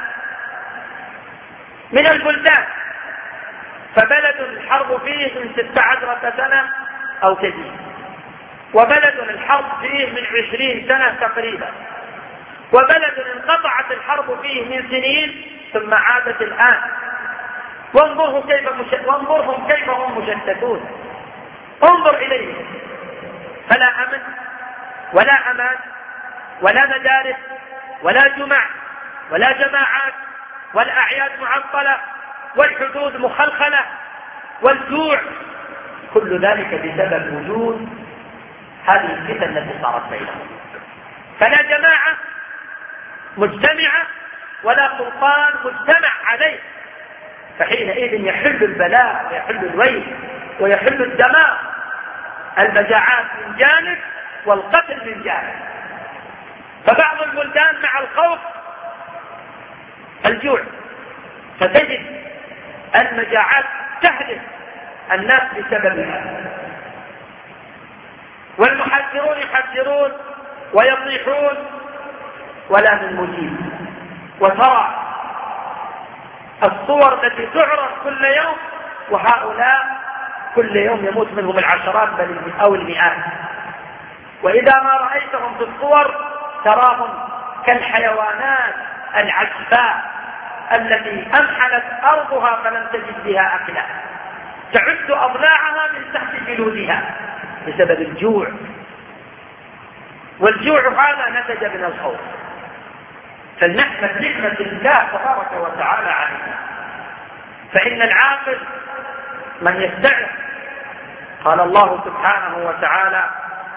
من البلدان، فبلد الحرب فيه من ست عشرة سنة أو كثير، وبلد الحرب فيه من عشرين سنة تقريبا، وبلد انقطعت الحرب فيه من سنين ثم عادت الآن. وانظرهم كيف مش... وانظرهم كيف هم مشتتون. انظر إليهم، فلا أمن ولا أمان ولا مدارس ولا جمع ولا جماعات والأعياد معطلة والحدود مخلخلة والجوع، كل ذلك بسبب وجود هذه الفتن التي صارت بينهم. فلا جماعة مجتمعة ولا سلطان مجتمع عليه، فحينئذ يحل البلاء ويحل الويل ويحل الدماء، المجاعات من جانب والقتل من جانب. فبعض البلدان مع الخوف الجوع، فتجد المجاعات تهلك الناس بسببها، والمحذرون يحذرون ويصيحون ولا من مجيب. وترى الصور التي تعرض كل يوم، وهؤلاء كل يوم يموت منهم العشرات بل أو المئات، وإذا ما رأيتهم في الصور تراهم كالحيوانات العجفاء التي أمحلت أرضها فلم تجد بها أكلا، تعد أضلاعها من تحت جلودها بسبب الجوع. والجوع هذا نتج من الخوف. فلنحمد نعمة الله تبارك وتعالى علينا، فإن العاقل من يستعر. قال الله سبحانه وتعالى: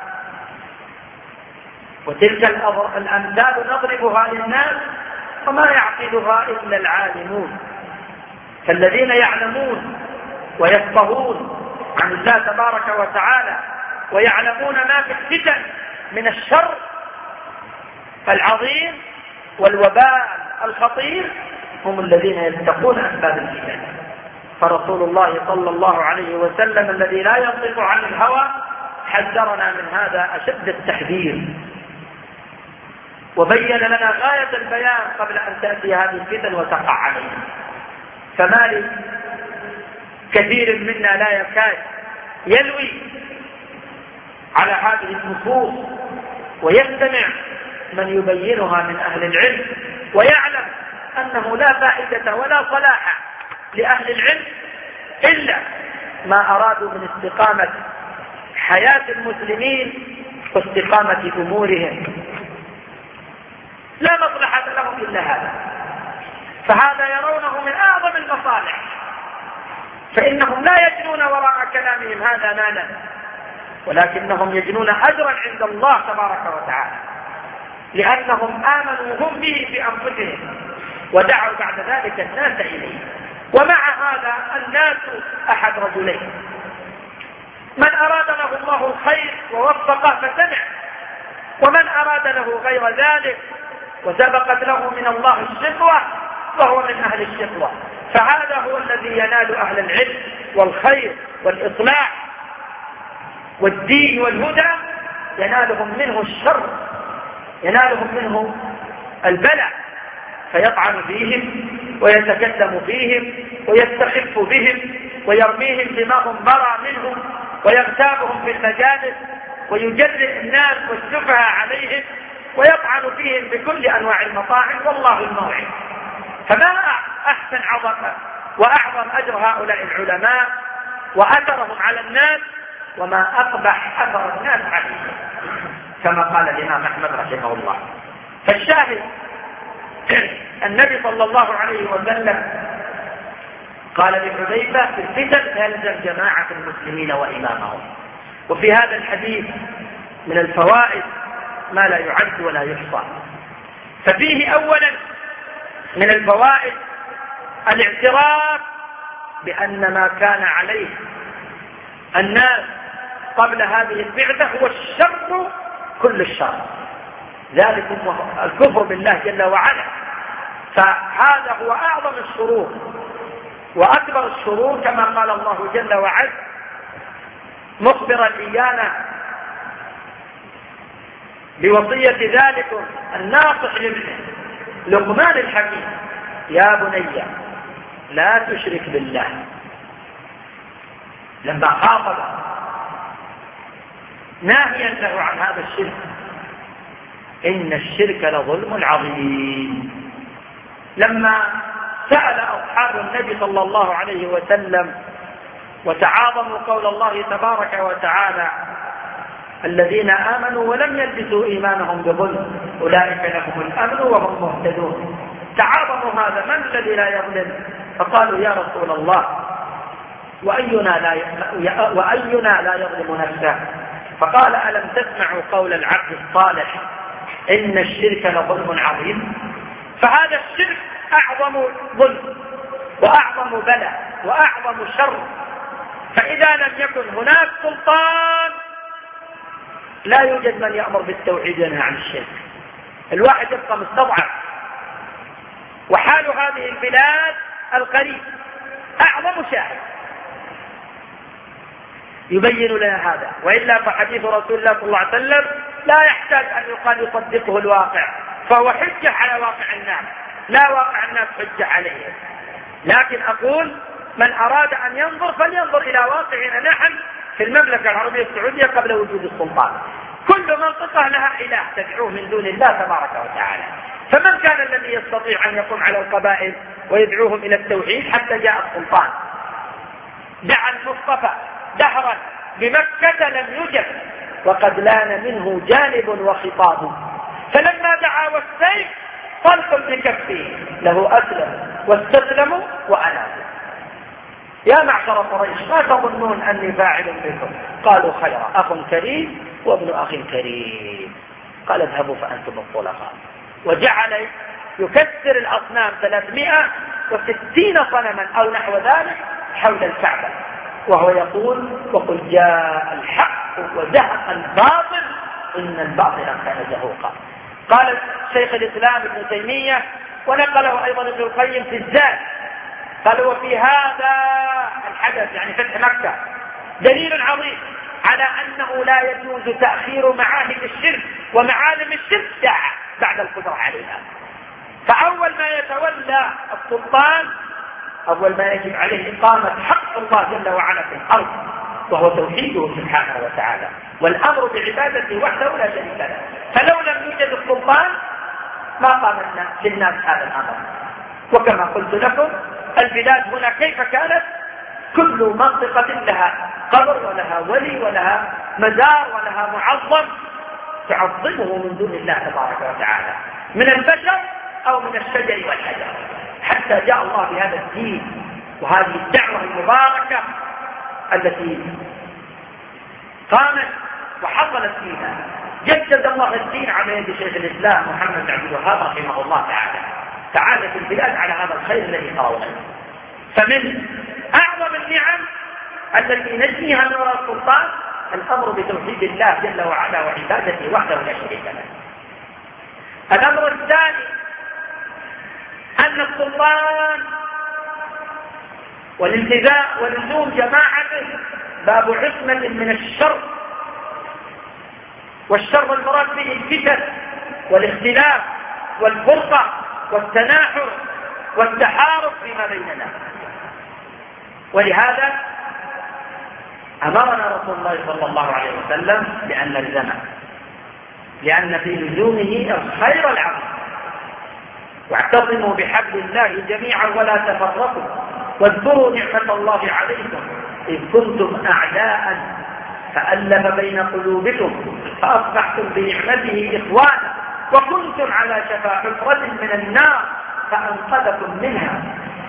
وتلك الأمثال نضربها للناس وما يعقلها إلا العالمون. فالذين يعلمون ويفقهون عن الله تبارك وتعالى ويعلمون ما في الفتن من الشر العظيم والوباء الخطير هم الذين يتقون أسباب الفتن. فرسول الله صلى الله عليه وسلم الذي لا ينطق عن الهوى حذرنا من هذا أشد التحذير، وبين لنا غاية البيان قبل أن تأتي هذه الفتن وتقع علينا. فما لي كثير منا لا يكاد يلوي على هذه النصوص ويستمع من يبينها من أهل العلم، ويعلم أنه لا فائدة ولا صلاح لأهل العلم إلا ما أرادوا من استقامة حياة المسلمين واستقامة أمورهم. لا مصلحة لهم إلا هذا، فهذا يرونه من أعظم المصالح، فإنهم لا يجنون وراء كلامهم هذا مالا، ولكنهم يجنون أجرا عند الله تبارك وتعالى، لأنهم آمنوا هم به في أنفسهم ودعوا بعد ذلك الناس إليه. ومع هذا الناس أحد رجلين: من أراد له الله الخير ووفقه فسمع، ومن أراد له غير ذلك وسبقت له من الله الشقوة فهو من أهل الشقوة. فهذا هو الذي ينال أهل العلم والخير والإصلاح والدين والهدى، ينالهم منه الشر، ينالهم منه البلاء، فيطعن فيهم ويتكلم فيهم ويستخف بهم ويرميهم بما هم برى منهم ويغتابهم في المجالس ويجرئ الناس والسفهاء عليهم ويطعن فيهم بكل أنواع المطاعن، والله الموعد. فما أحسن عظم وأعظم أجر هؤلاء العلماء وأثرهم على الناس، وما أقبح أثر الناس عليهم، كما قال الإمام أحمد رحمه الله. فالشاهد النبي صلى الله عليه وسلم قال لحذيفة: في الفتن تلزم جماعة المسلمين وإمامهم. وفي هذا الحديث من الفوائد ما لا يعد ولا يحصى. ففيه أولا من الفوائد الاعتراف بأن ما كان عليه الناس قبل هذه البعثة هو الشر كل الشر، ذلك الكفر بالله جل وعلا. فهذا هو أعظم الشرور وأكبر الشرور، كما قال الله جل وعلا مخبرا إيانا بوصية ذلكم الناصح لابنه لقمان الحكيم: يا بني لا تشرك بالله. لما خاطب ناهيا له عن هذا الشرك: إن الشرك لظلم عظيم. لما سأل أصحاب النبي صلى الله عليه وسلم وتعاظموا قول الله تبارك وتعالى: الذين آمنوا ولم يلبسوا إيمانهم بظلم أولئك لهم الأمن وهم مهتدون، تعاظموا هذا: من الذي لا يظلم؟ فقالوا: يا رسول الله وأينا لا وأينا لا يظلم نفسه؟ فقال: ألم تسمعوا قول العبد الصالح إن الشرك لظلم عظيم؟ فهذا الشرك أعظم ظلم، وأعظم بلاء وأعظم شر. فإذا لم يكن هناك سلطان لا يوجد من يأمر بالتوحيد وينهى عن الشرك، الواحد يبقى مستضعف. وحال هذه البلاد القريب أعظم شاهد يبين لنا هذا، وإلا فحديث رسول الله صلى الله عليه وسلم لا يحتاج أن يقال يصدقه الواقع، فهو حجة على واقع الناس، لا واقع الناس حجة عليه. لكن أقول من أراد أن ينظر فلينظر إلى واقعنا نحن في المملكة العربية السعودية قبل وجود السلطان. كل منطقة لها إله تدعوه من دون الله تبارك وتعالى. فمن كان الذي يستطيع أن يقوم على القبائل ويدعوهم إلى التوحيد حتى جاء السلطان؟ دعا المصطفى دهرا بمكة لم يجب، وقد لان منه جانب وخطاب، فلما دعا والسيف طلق بكفه له أسلم واستسلموا وأنابوا. يا معشر قريش ما تظنون أني فاعل بكم؟ قالوا خيرا، أخ كريم وابن أخ كريم. قال اذهبوا فأنتم الطلقاء. وجعل يكسر الأصنام ثلاثمائة وستين صنما أو نحو ذلك حول الكعبة، وهو يقول وقل جاء الحق وزهق الباطل إن الباطل كان زهوقا. قال شيخ الإسلام ابن تيمية ونقله أيضا ابن القيم في الزاد، قال وفي هذا الحدث يعني فتح مكة دليل عظيم على أنه لا يجوز تأخير معاهد الشرك ومعالم الشرك ساعة بعد القدرة عليها. فأول ما يتولى السلطان أول ما يجب عليه إقامة حق الله جل وعلا في الأرض، وهو توحيده سبحانه وتعالى والأمر بعبادته وحده لا شريك له. فلو لم يوجد السلطان ما قام للناس هذا الأمر. وكما قلت لكم البلاد هنا كيف كانت؟ كل منطقة لها قبر ولها ولي ولها مزار ولها معظم تعظمه من دون الله تبارك وتعالى، من البشر أو من الشجر والحجر، حتى جاء الله بهذا الدين وهذه الدعوة المباركة التي قامت وحصلت فيها. جدد الله الدين على يد شيخ الإسلام محمد بن عبد الوهاب رحمه الله تعالى، تعالت البلاد على هذا الخير الذي ترونه. فمن أعظم النعم التي نجنيها من وراء السلطان الأمر بتوحيد الله جل وعلا وعبادته وحده لا شريك له. الأمر الثاني أن السلطان والانتزاع ولزوم جماعته باب عصمة من الشر، والشر المراد به الفتن والاختلاف والفرقة والتناحر والتحارب فيما بيننا. ولهذا أمرنا رسول الله صلى الله عليه وسلم بأن نلزمه، لأن في لزومه الخير العظيم. واعتصموا بحبل الله جميعا ولا تفرقوا واذكروا نعمة الله عليكم إذ كنتم أعداء فألف بين قلوبكم فأصبحتم بنعمته إخوانا وكنتم على شفا حفرة من النار فأنقذكم منها.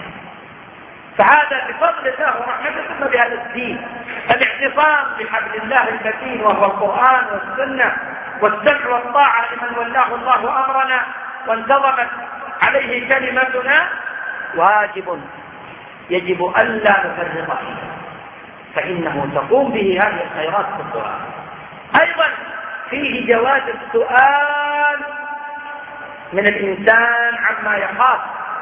فهذا بفضل الله ورحمته ثم بهذا الدين. الاعتصام بحبل الله المتين وهو القرآن والسنة والسمع والطاعة لمن ولاه الله أمرنا وانتظمت عليه كلمتنا واجب يجب ألا نفرط فيه، فإنه تقوم به هذه الخيرات كلها. أيضا فيه جواز السؤال من الإنسان عما يخاف،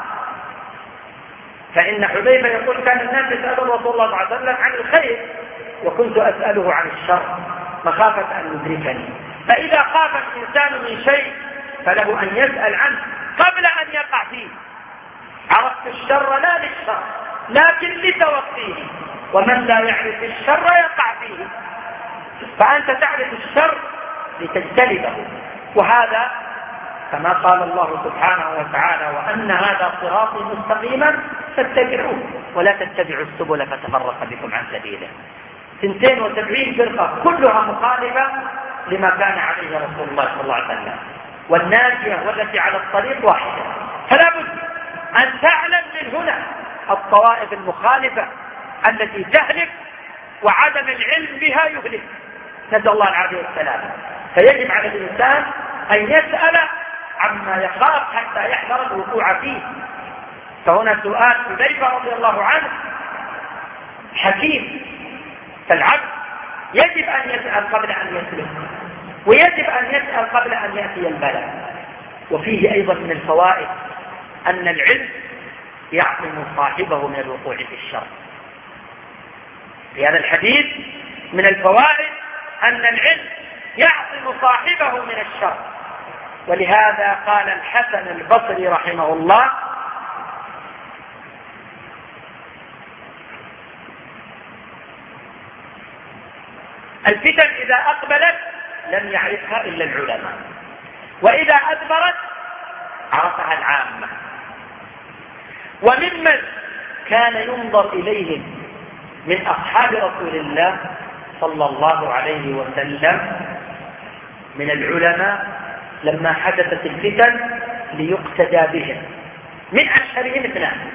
فإن حذيفة يقول كان الناس يسألون رسول الله صلى الله عليه وسلم عن الخير وكنت أسأله عن الشر مخافة أن يدركني. فإذا خاف الإنسان من شيء فله أن يسأل عنه قبل أن يقع فيه. عرفت الشر لا للشر لكن لتوقيه، ومن لا يعرف الشر يقع فيه. فأنت تعرف الشر لتجتنبه، وهذا كما قال الله سبحانه وتعالى وأن هذا صراطي مستقيما فاتبعوه ولا تتبعوا السبل فتفرق بكم عن سبيله. اثنتين وسبعين فرقة كلها مخالفة لما كان عليه رسول الله صلى الله عليه وسلم، والناجية والتي على الطريق واحدة. فلا بد أن تعلم من هنا الطوائف المخالفة التي تهلك وعدم العلم بها يهلك، نسأل الله العافية والسلامة. فيجب على الإنسان أن يسأل عما يخاف حتى يحذر الوقوع فيه. فهنا سؤال حذيفة رضي الله عنه حكيم، فالعبد يجب أن يسأل قبل أن يسلم، ويجب أن يسأل قبل أن يأتي البلاء. وفيه أيضا من الفوائد أن العلم يعصم صاحبه من الوقوع في الشر. في هذا الحديث من الفوائد أن العلم يعصم صاحبه من الشر. ولهذا قال الحسن البصري رحمه الله: الفتن إذا أقبلت لم يعرفها إلا العلماء، وإذا أدبرت عرفها العامة. وممن كان ينظر إليهم من أصحاب رسول الله صلى الله عليه وسلم من العلماء لما حدثت الفتن ليقتدى بهم، من أشهرهم اثنان: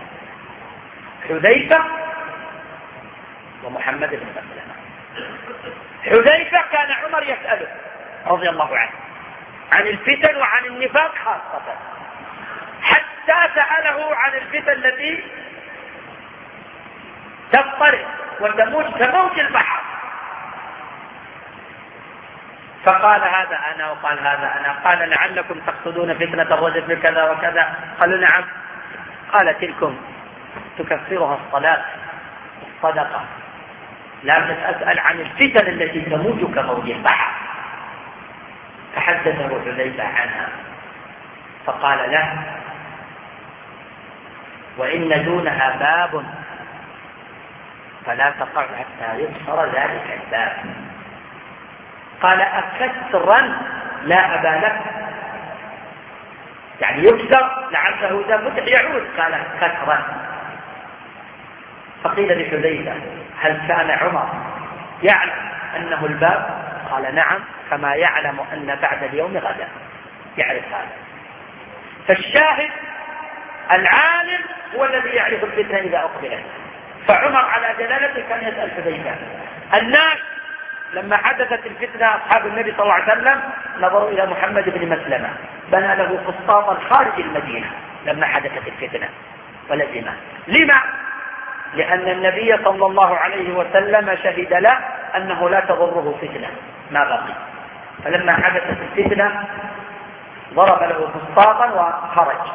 حذيفة ومحمد بن مسلمة. حذيفة كان عمر يسأله رضي الله عنه عن الفتن وعن النفاق خاصة، حتى سأله عن الفتن التي تضطرب وتموج كموج البحر، فقال هذا أنا وقال هذا أنا. قال: لعلكم تقصدون فتنة الرجل بكذا وكذا. قالوا: نعم. قال: تلكم تكفرها الصلاة الصدقة، لا تسأل عن الفتن التي تموج كموج البحر. فحدثه حذيفة عنها فقال له: وإن دونها باب فلا تقع حتى يكسر ذلك الباب. قال: أكسرا لا أبا لك، يعني يكسر لعله ذا فتح يعود. قال: كسرا. فقيل لحذيفة: هل كان عمر يعلم أنه الباب؟ قال: نعم، كما يعلم أن بعد اليوم غدا، يعرف هذا. فالشاهد العالم هو الذي يعرف الفتنة إذا أقبلت. فعمر على جلالته كان يسأل حذيفة. الناس لما حدثت الفتنة أصحاب النبي صلى الله عليه وسلم نظروا إلى محمد بن مسلمة، بنى له قسطاطا خارج المدينة لما حدثت الفتنة ولزمه. لما؟ لأن النبي صلى الله عليه وسلم شهد له أنه لا تضره فتنة ما بقي. فلما حدثت الفتنة ضرب له قسطاطا وخرج.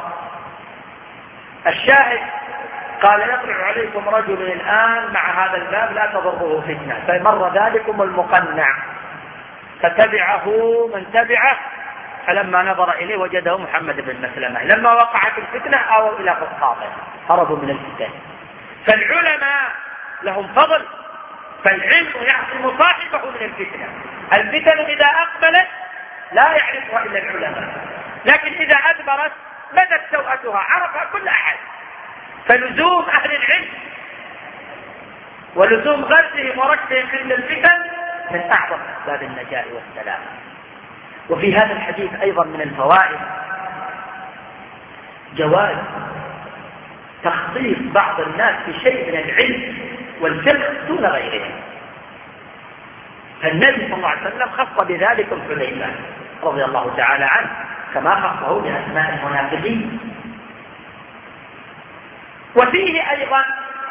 الشاهد قال: يطلع عليكم رجل الآن مع هذا الباب لا تضره فتنة. فمر ذلكم المقنع فتبعه من تبعه، فلما نظر إليه وجده محمد بن مسلمة. لما وقعت الفتنة آووا إلى قسطاطه، هربوا من الفتن. فالعلماء لهم فضل، فالعلم يعصم صاحبه من الفتنة. الفتن إذا أقبلت لا يعرفها إلا العلماء، لكن إذا أدبرت بدت سوءتها عرفها كل أحد. فلزوم أهل العلم ولزوم غرسهم وركزهم عند الفتن من أعظم أسباب النجاة والسلام. وفي هذا الحديث أيضا من الفوائد جواز تخصيص بعض الناس بشيء من العلم والفقه دون غيرهم. فالنبي صلى الله عليه وسلم خص بذلك حذيفة رضي الله تعالى عنه كما خصه بأسماء المنافقين. وفيه أيضا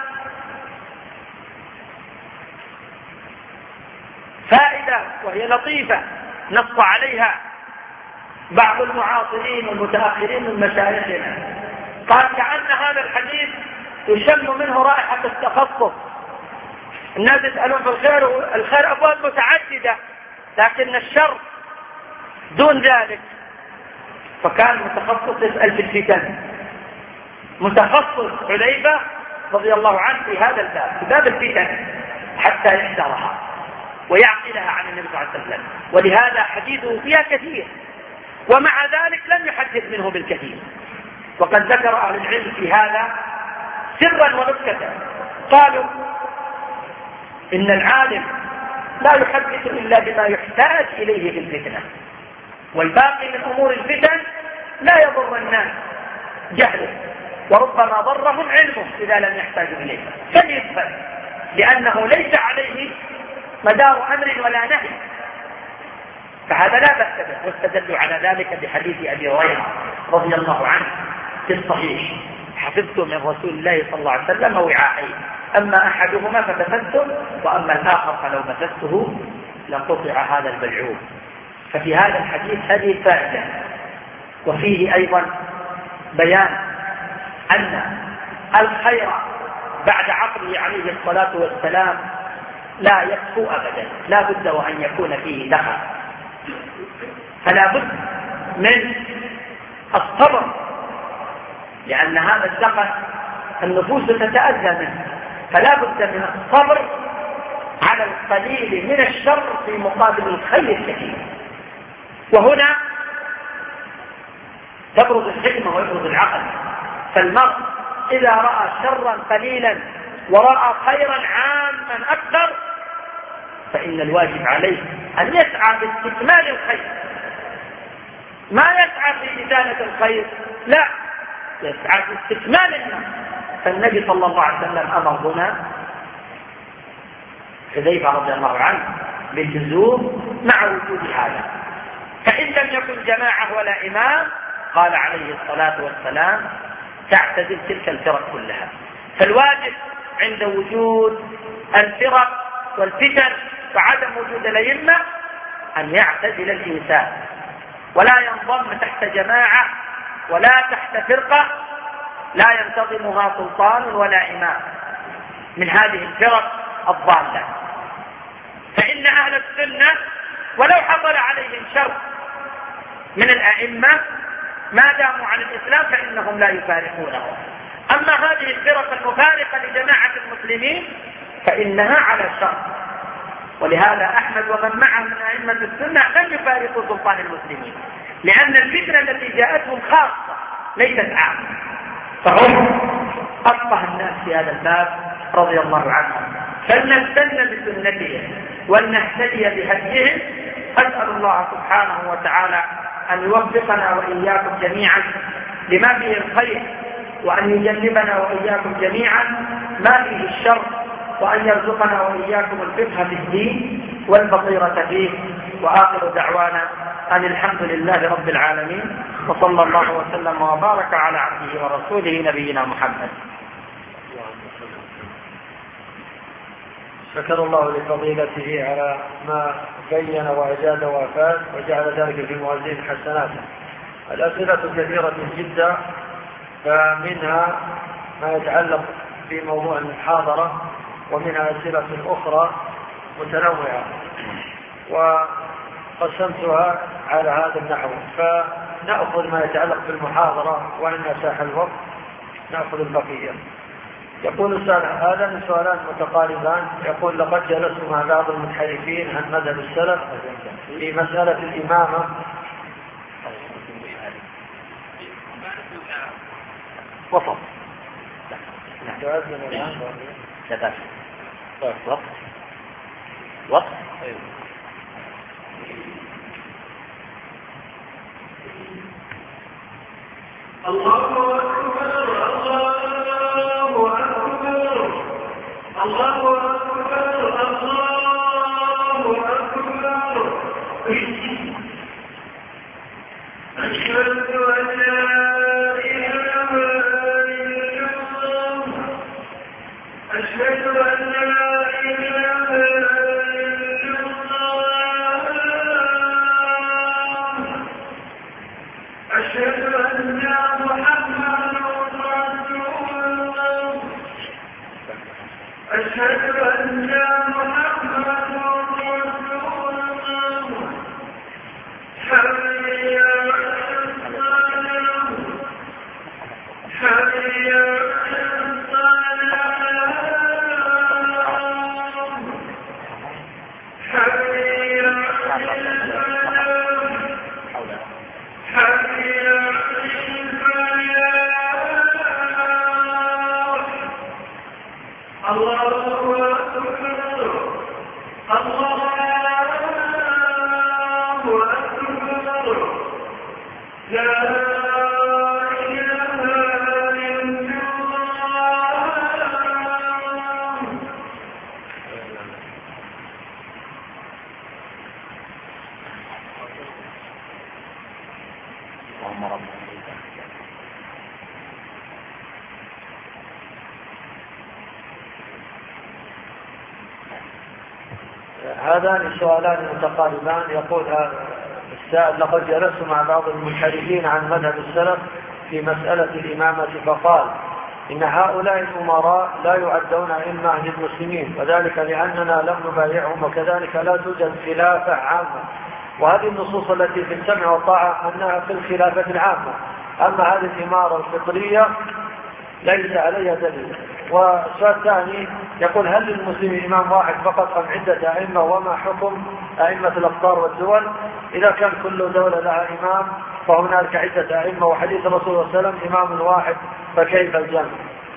فائدة وهي لطيفة نص عليها بعض المعاصرين والمتأخرين من مشايخنا. قال: كأن هذا الحديث يشم منه رائحة التخصص. الناس يسألون في الخير، الخير أبواب متعددة لكن الشر دون ذلك. فكان متخصص يسأل في الفتن، متخصص حذيفة رضي الله عنه في هذا الباب، في باب الفتن، حتى يحذرها ويعقلها عن النبي صلى الله عليه وسلم. ولهذا حديثه فيها كثير، ومع ذلك لم يحدث منه بالكثير. وقد ذكر أهل العلم في هذا سرا ونكتة، قالوا إن العالم لا يحدث إلا بما يحتاج إليه في الفتنة، والباقي من أمور الفتن لا يضر الناس جهله، وربما ضرهم علمهم إذا لم يحتاجوا إليه فليثبت، لأنه ليس عليه مدار أمر ولا نهي. فهذا لا بأس به. واستدلوا على ذلك بحديث أبي هريرة رضي الله عنه في الصحيح حفظت من رسول الله صلى الله عليه وسلم وعاءين، أما أحدهما فتفته وأما الآخر فلو مسسته لقطع هذا البلعوم. ففي هذا الحديث هذه الفائدة. وفيه أيضا بيان أن الخير بعد عقله عليه الصلاة والسلام لا يكفو أبدا، لا بد وأن يكون فيه دخل، فلا بد من الصبر، لأن هذا الدخل النفوس تتأذى منه، فلا بد من الصبر على القليل من الشر في مقابل الخير الكثير. وهنا تبرز الحكمة ويبرز العقل. فالمرء إذا رأى شرا قليلا ورأى خيرا عاما أكثر فإن الواجب عليه أن يسعى باستكمال الخير، ما يسعى في إزالة الخير، لا، يسعى في استكمال النفس. فالنبي صلى الله عليه وسلم أمر هنا حذيفة رضي الله عنه باللزوم مع وجود هذا. فإن لم يكن جماعة ولا إمام قال عليه الصلاة والسلام تعتزل تلك الفرق كلها. فالواجب عند وجود الفرق والفتن وعدم وجود الأئمة أن يعتزل الإنسان ولا ينضم تحت جماعة ولا تحت فرقة لا ينتظمها سلطان ولا إمام من هذه الفرق الضالة. فإن أهل السنة ولو حصل عليهم شر من الأئمة ما داموا على الإسلام فإنهم لا يفارقونه. أما هذه الفرق المفارقة لجماعة المسلمين فإنها على شر. ولهذا أحمد ومن معه من أئمة السنة لم يفارقوا سلطان المسلمين، لأن الفتنة التي جاءتهم خاصة ليست عامة، فهم أفقه الناس في هذا الباب رضي الله عنهم. فلنستنى بسنتهم ولنهتدي بهديهم. أسأل الله سبحانه وتعالى أن يوفقنا وإياكم جميعا لما فيه الخير، وأن يجنبنا وإياكم جميعا ما فيه الشر، وأن يرزقنا وإياكم الفقه في الدين والبصيرة فيه. وآخر دعوانا أن الحمد لله رب العالمين، وصلى الله وسلم وبارك على عبده ورسوله نبينا محمد. شكر الله لفضيلته على ما بين وأجاد وأفاد وجعل ذلك في موازين حسناته. الأسئلة كثيرة جدا، فمنها ما يتعلق في موضوع المحاضرة، ومنها أسئلة أخرى متنوعة، وقسمتها على هذا النحو. فنأخذ ما يتعلق بالمحاضرة، وإن أساح الوقت نأخذ البقية. يقول السؤال هذا من سؤالان متقاربان. يقول لقد جلست مع بعض المنحرفين عن مذهب السلف في مسألة الإمامة وصل وقت وقت الله أكبر الله أكبر الله أكبر. أشهد أن لا إله إلا الله أشهد أن لا إله إلا الله أشهد أن محمدا رسول الله أشهد أن محمدا رسول الله حي على الصلاة حي على الصلاة حي على الفلاح حي على الفلاح. الله أكبر الله أكبر لا إله إلا الله. اللهم رب هذان سؤالان متقاربان. يقول السائل: لقد جلست مع بعض المنحرفين عن مذهب السلف في مسألة الإمامة، فقال إن هؤلاء الأمراء لا يعدون أئمة للمسلمين، وذلك لأننا لم نبايعهم، وكذلك لا توجد خلافة عامة، وهذه النصوص التي في السمع والطاعة أنها في الخلافة العامة، أما هذه الإمارة الفطرية ليس عليها دليل. والسؤال الثاني يقول: هل للمسلم إمام واحد فقط أم عدة أئمة، وما حكم أئمة الأقطار والدول؟ إذا كان كل دولة لها إمام فهناك عدة أئمة، وحديث الرسول صلى الله عليه وسلم إمام واحد، فكيف الجمع؟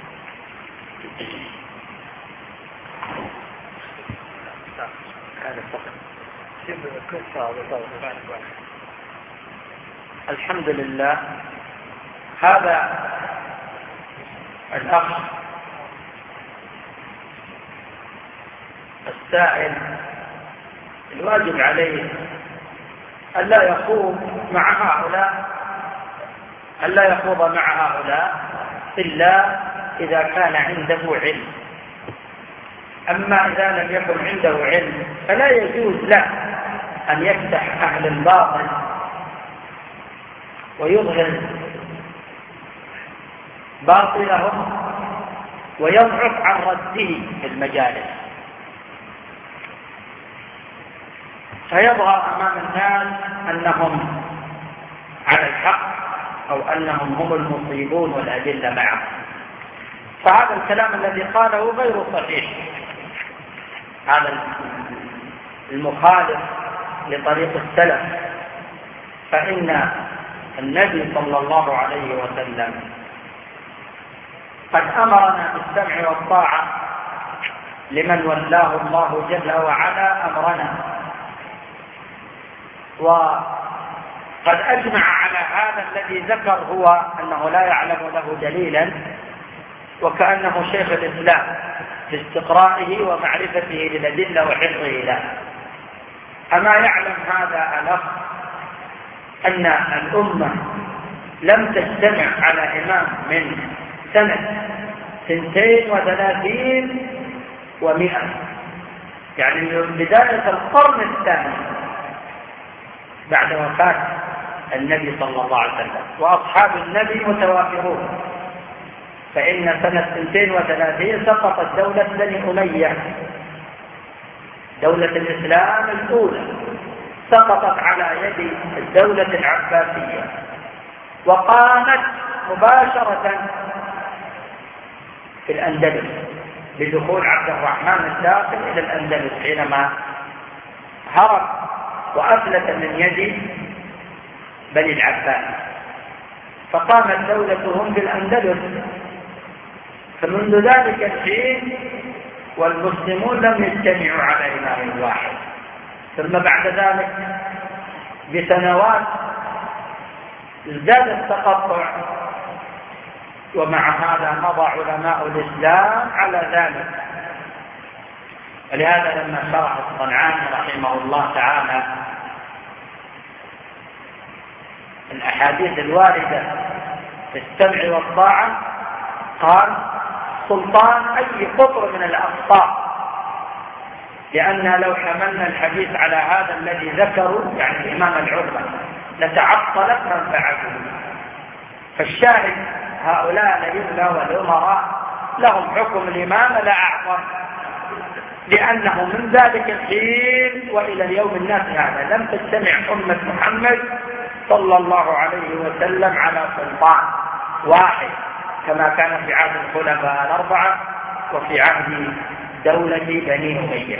الحمد لله. هذا الأخ السائل الواجب عليه ألا يخوض مع هؤلاء ألا يخوض مع هؤلاء إلا إذا كان عنده علم. أما إذا لم يكن عنده علم فلا يجوز له أن يفتح أهل الباطل ويظهر باطلهم ويضعف عن رده في المجالس، فيظهر أمام الناس أنهم على الحق أو أنهم هم المصيبون والأدلة معهم. فهذا الكلام الذي قاله غير صحيح، هذا المخالف لطريق السلف. فإن النبي صلى الله عليه وسلم قد أمرنا بالسمع والطاعة لمن ولاه الله جل وعلا أمرنا، وقد أجمع على هذا الذي ذكر هو أنه لا يعلم له دليلا، وكأنه شيخ الإسلام في استقرائه ومعرفته للأدلة وحفظه له. أما يعلم هذا الأخ أن الأمة لم تجتمع على إمام من سنة سنتين وثلاثين ومئة، يعني من بداية القرن الثاني بعد وفاة النبي صلى الله عليه وسلم، وأصحاب النبي متوافرون. فإن سنة سنتين وثلاثين سقطت دولة بني أمية، دولة الإسلام الأولى سقطت على يد الدولة العباسية، وقامت مباشرة في الأندلس بدخول عبد الرحمن الداخل إلى الأندلس حينما هرب وأفلت من يد بني العباس، فقامت دولتهم بالأندلس. فمنذ ذلك الحين والمسلمون لم يجتمعوا على إمام واحد. ثم بعد ذلك بسنوات ازداد التقطع، ومع هذا مضى علماء الإسلام على ذلك. ولهذا لما شرح الصنعاني رحمه الله تعالى الأحاديث الواردة في السمع والطاعة قال: سلطان أي قطر من الأقطار، لأننا لو حملنا الحديث على هذا الذي ذكروا يعني الإمام العظمى لتعطلت منفعته. فالشاهد هؤلاء الأئمة والأمراء لهم حكم الإمامة لا أعظم، لأنه من ذلك الحين وإلى اليوم الناس هذا لم تجتمع أمة محمد صلى الله عليه وسلم على سلطان واحد كما كان في عهد الخلفاء الأربعة وفي عهد دولة بني أمية.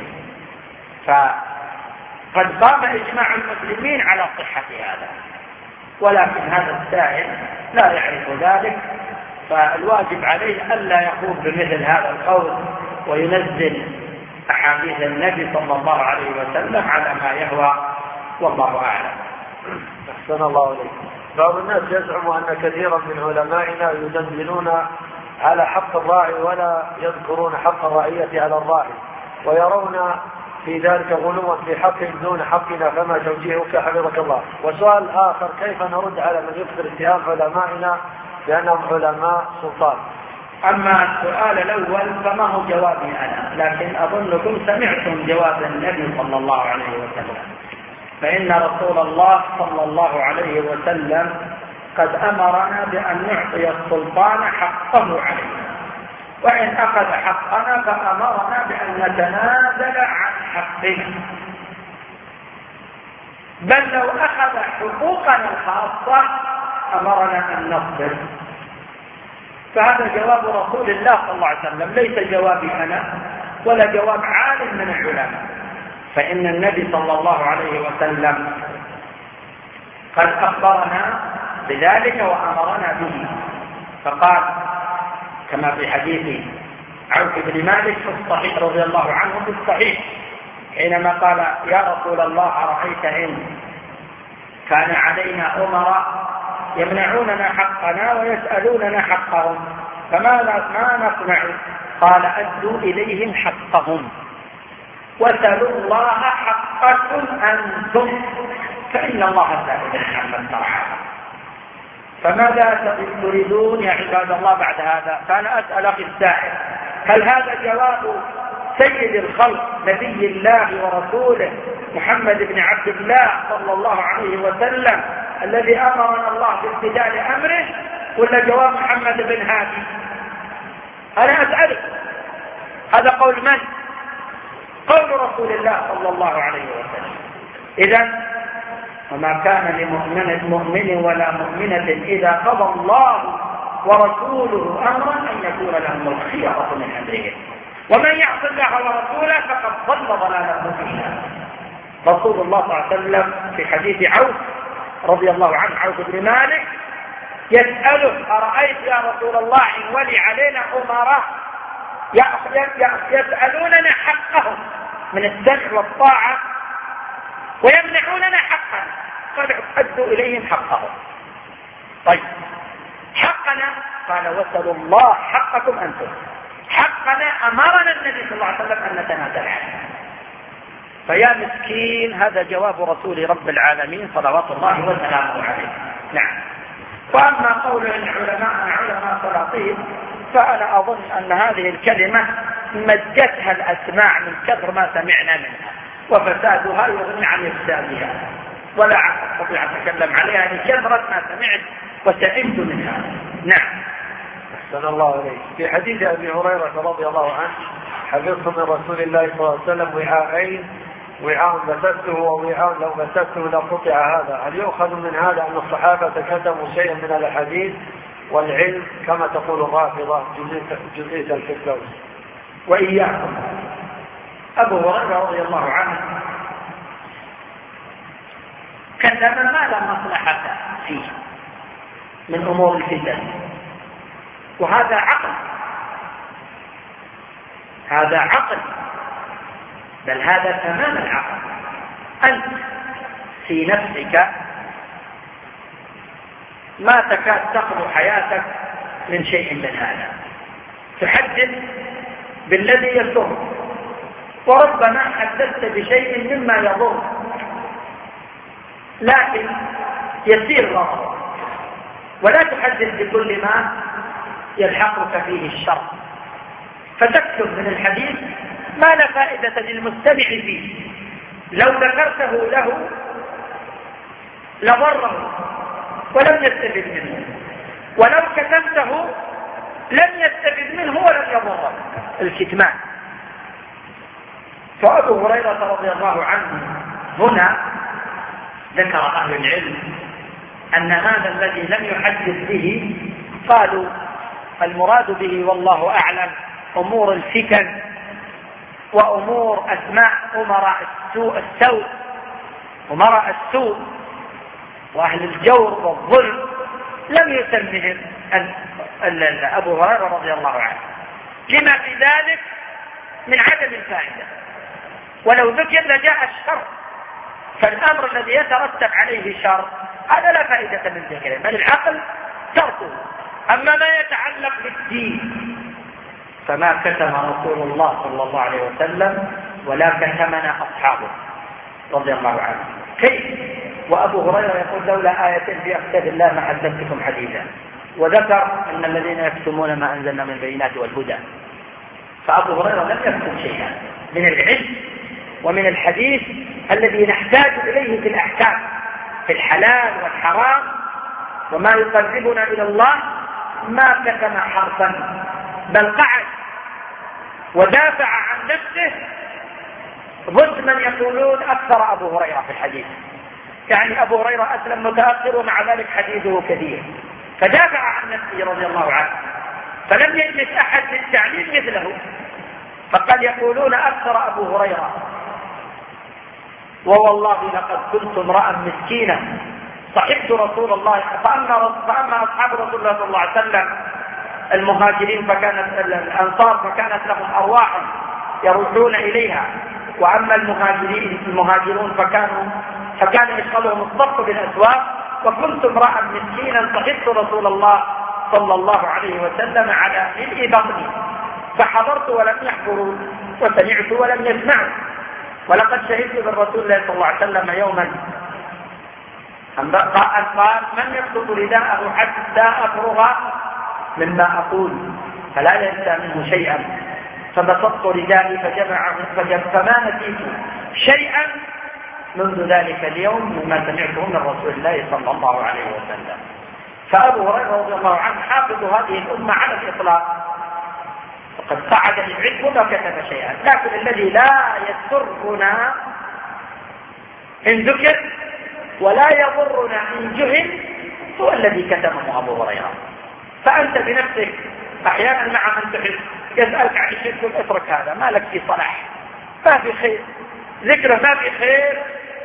فقد قام إجماع المسلمين على صحة هذا، ولكن هذا السائل لا يعرف ذلك، فالواجب عليه ألا يخوض بمثل هذا القول وينزل أحاديث النبي صلى الله عليه وسلم على ما يهوى، والله أعلم. أحسن الله إليك. بعض الناس يزعم أن كثيرا من علمائنا يدندنون على حق الراعي ولا يذكرون حق الرعية على الراعي، ويرون في ذلك غلوا في حق دون حقنا، فما توجيهك حفظك الله؟ وسؤال آخر: كيف نرد على من يكثر اتهام علمائنا بأنهم علماء سلطان؟ أما السؤال الأول فما هو جوابي أنا، لكن أظنكم سمعتم جواب النبي صلى الله عليه وسلم، فإن رسول الله صلى الله عليه وسلم قد أمرنا بأن نعطي السلطان حقه علينا، وإن أخذ حقنا فأمرنا بأن نتنازل عن حقنا، بل لو أخذ حقوقنا الخاصة أمرنا أن نصبر. فهذا جواب رسول الله صلى الله عليه وسلم، ليس جوابي أنا ولا جواب عالم من العلماء، فإن النبي صلى الله عليه وسلم قد أخبرنا بذلك وأمرنا به، فقال كما في حديث عوف بن مالك في الصحيح رضي الله عنه في الصحيح حينما قال يا رسول الله أرأيت إن كان علينا أمراء يمنعوننا حقنا ويسألوننا حقهم فماذا ما نصنع؟ قال أدوا إليهم حقهم وسألوا الله حقكم أنتم فإن الله سائل عما استرعى. فماذا تريدون يا عباد الله بعد هذا؟ فأنا أسأل أخي السائل، هل هذا جواب سيد الخلق نبي الله ورسوله محمد بن عبد الله صلى الله عليه وسلم الذي أمرنا الله بامتثال أمره، ولا جواب محمد بن هادي؟ أنا أسألك، هذا قول من؟ قول رسول الله صلى الله عليه وسلم. إذن وما كان لمؤمن مؤمن ولا مؤمنة إذا قضى الله ورسوله أمرا أن يكون لهم الخيرة من أمرهم ومن يعص الله ورسوله فقد ضل ضلالا مبينا. رسول الله صلى الله عليه وسلم في حديث عوف رضي الله عنه عوف بن مالك يسأله أرأيت يا رسول الله إن ولي علينا أمراء يسألوننا حقهم من السمع والطاعة ويمنعوننا حقا، قال أدوا إليهم حقهم. طيب حقنا؟ قال وسلوا الله حقكم أنتم. حقنا أمرنا النبي صلى الله عليه وسلم أن نتنازل عنه. فيا مسكين هذا جواب رسول رب العالمين صلوات الله وسلامه عليه. نعم. وأما قول العلماء علماء سلاطين فأنا أظن أن هذه الكلمة مجتها الأسماع من كثر ما سمعنا منها، وفسادها يغني عن إفسادها، ولا أستطيع أن أتكلم عليها لكثرة ما سمعت وسئمت منها. نعم. أحسن الله عليك. في حديث أبي هريرة رضي الله عنه حفظت من رسول الله صلى الله عليه وسلم وعاءين، وعاء مسسته ووعاء لو مسسته لقطع هذا. هل يؤخذ من هذا أن الصحابة كتموا شيئا من الحديث والعلم كما تقول الرافضة جزئية الفردوس؟ وإياكم. أبو هريرة رضي الله عنه كتب ما لا مصلحة فيه من أمور الفتن، وهذا عقل، هذا عقل، بل هذا تمام العقل. أنت في نفسك ما تكاد تخلو حياتك من شيء من هذا، تحدث بالذي يضر، وربما حدثت بشيء مما يضر لكن يسير ضرره، ولا تحدث بكل ما يلحقك فيه الشر، فتكتب من الحديث ما لا فائدة للمستمع فيه، لو ذكرته له لضره ولم يستفد منه، ولو كتمته لم يستفد منه ولم يضره. الكتمان. فأبو هريرة رضي الله عنه هنا ذكر أهل العلم أن هذا الذي لم يحدث به قالوا المراد به والله أعلم أمور الفتن وأمور أسماء أمراء السوء السوء أمراء السوء وأهل الجور والظلم لم يسمهم أبو هريرة رضي الله عنه، لما في ذلك من عدم الفائدة. ولو ذكر لجاء الشر، فالأمر الذي يترتب عليه شر هذا لا فائدة من ذكره، بل العقل تركه. أما ما يتعلق بالدين فما كتم رسول الله صلى الله عليه وسلم ولا كتمنا أصحابه رضي الله عنه. كيف وأبو هريرة يقول لولا آية في كتاب الله ما حدثتكم حديثا؟ وذكر أن الذين يكتمون ما أنزلنا من البينات والهدى. فأبو هريرة لم يكتم شيئا من العلم ومن الحديث الذي نحتاج إليه في الأحكام في الحلال والحرام وما يقربنا إلى الله، ما كتم حرفا، بل قعد ودافع عن نفسه ضد من يقولون أكثر أبو هريرة في الحديث. يعني أبو هريرة أسلم متأخر ومع ذلك حديثه كثير، فدافع عن نفسه رضي الله عنه، فلم يجلس أحد للتعليم مثله، فقد يقولون أكثر أبو هريرة. ووالله لقد كنت امرأ مسكينا صحبت رسول الله، فأما, فأما أصحاب رسول الله صلى الله عليه وسلم المهاجرين فكانت الأنصار فكانت لهم أرواح يروحون إليها، وأما المهاجرين المهاجرون فكانوا فكان يشغلهم الضبط بالأسواق، وكنت امرأ مسكينا صحبت رسول الله صلى الله عليه وسلم على ملء بطني، فحضرت ولم يحضروا وسمعت ولم يسمعوا. ولقد شهدت بالرسول الله صلى الله عليه وسلم يوما قال من يبسط رداءه حتى أفرغ مما أقول فلا ينسى منه شيئا، فبسطت ردائي فجمعه فما نسيت شيئا منذ ذلك اليوم مما سمعته من رسول الله صلى الله عليه وسلم. فأبو هريرة رضي الله عنه حافظ هذه الأمة على الإطلاق، وقد قعد للعلم وما كتب شيئا. لكن الذي لا يسرنا إن ذكر ولا يضرنا إن جهل هو الذي كتمه أبو هريرة. فأنت بنفسك أحيانا مع من تحب يسألك عن الشيء تقول اترك هذا، ما لك في صلاح، ما في خير، ذكره ما في خير،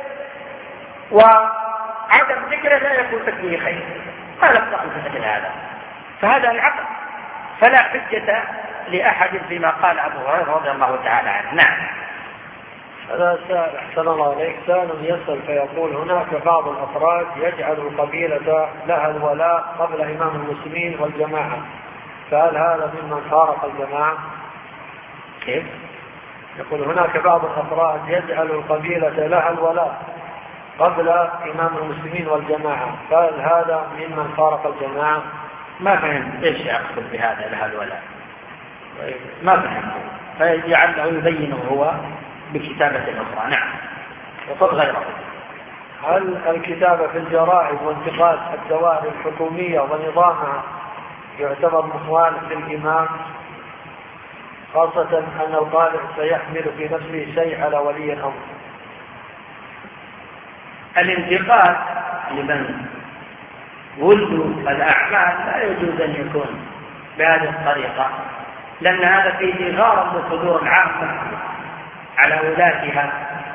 وعدم ذكره لا يكون فيه خير، ما لك صاحب في مثل هذا. فهذا العقل، فلا حجة لأحد فيما قال أبو هريرة رضي الله تعالى عنه. نعم. هذا سائل أحسن الله عليك، سائل يسأل فيقول هناك بعض الأفراد يجعل القبيلة لها الولاء قبل إمام المسلمين والجماعة، فهل هذا ممن فارق الجماعة؟ كيف؟ يقول هناك بعض الأفراد يجعل القبيلة لها الولاء قبل إمام المسلمين والجماعة، فهل هذا ممن فارق الجماعة؟ ما فهمت ايش يقصد بهذا لها الولاء، ما فهمت، فيجعله يبينه هو بكتابة أخرى. نعم. وقد غيره. هل الكتابة في الجرائد وانتقاد الدوائر الحكومية ونظامها يعتبر مخالف للإمام، خاصة أن القارئ سيحمل في نفسه شيء على ولي الأمر؟ الانتقاد لمن ولدوا الأعمال لا يجوز أن يكون بهذه الطريقة، لأن هذا فيه غارة لصدور العامة على ولاتها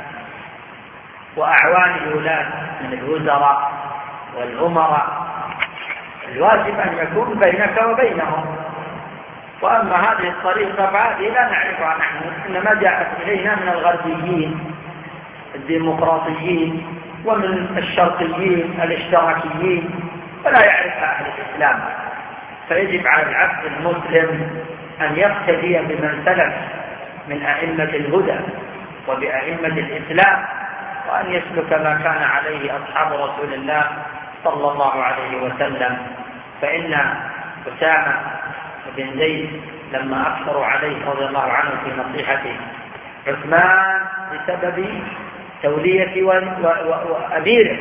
وأعوان الولاة من الوزراء والأمراء. الواجب أن يكون بينك وبينهم. وأما هذه الطريقة فهذه لا نعرفها نحن، إنما جاءت إلينا من الغربيين الديمقراطيين ومن الشرقيين الاشتراكيين، فلا يعرفها أهل الإسلام. فيجب على العبد المسلم أن يقتدي بمن سلف من أئمة الهدى وبأئمة الإسلام، وأن يسلك ما كان عليه أصحاب رسول الله صلى الله عليه وسلم. فإن أسامة بن زيد لما أكثروا عليه رضي الله عنه في نصيحته عثمان بسبب تولية وأميره،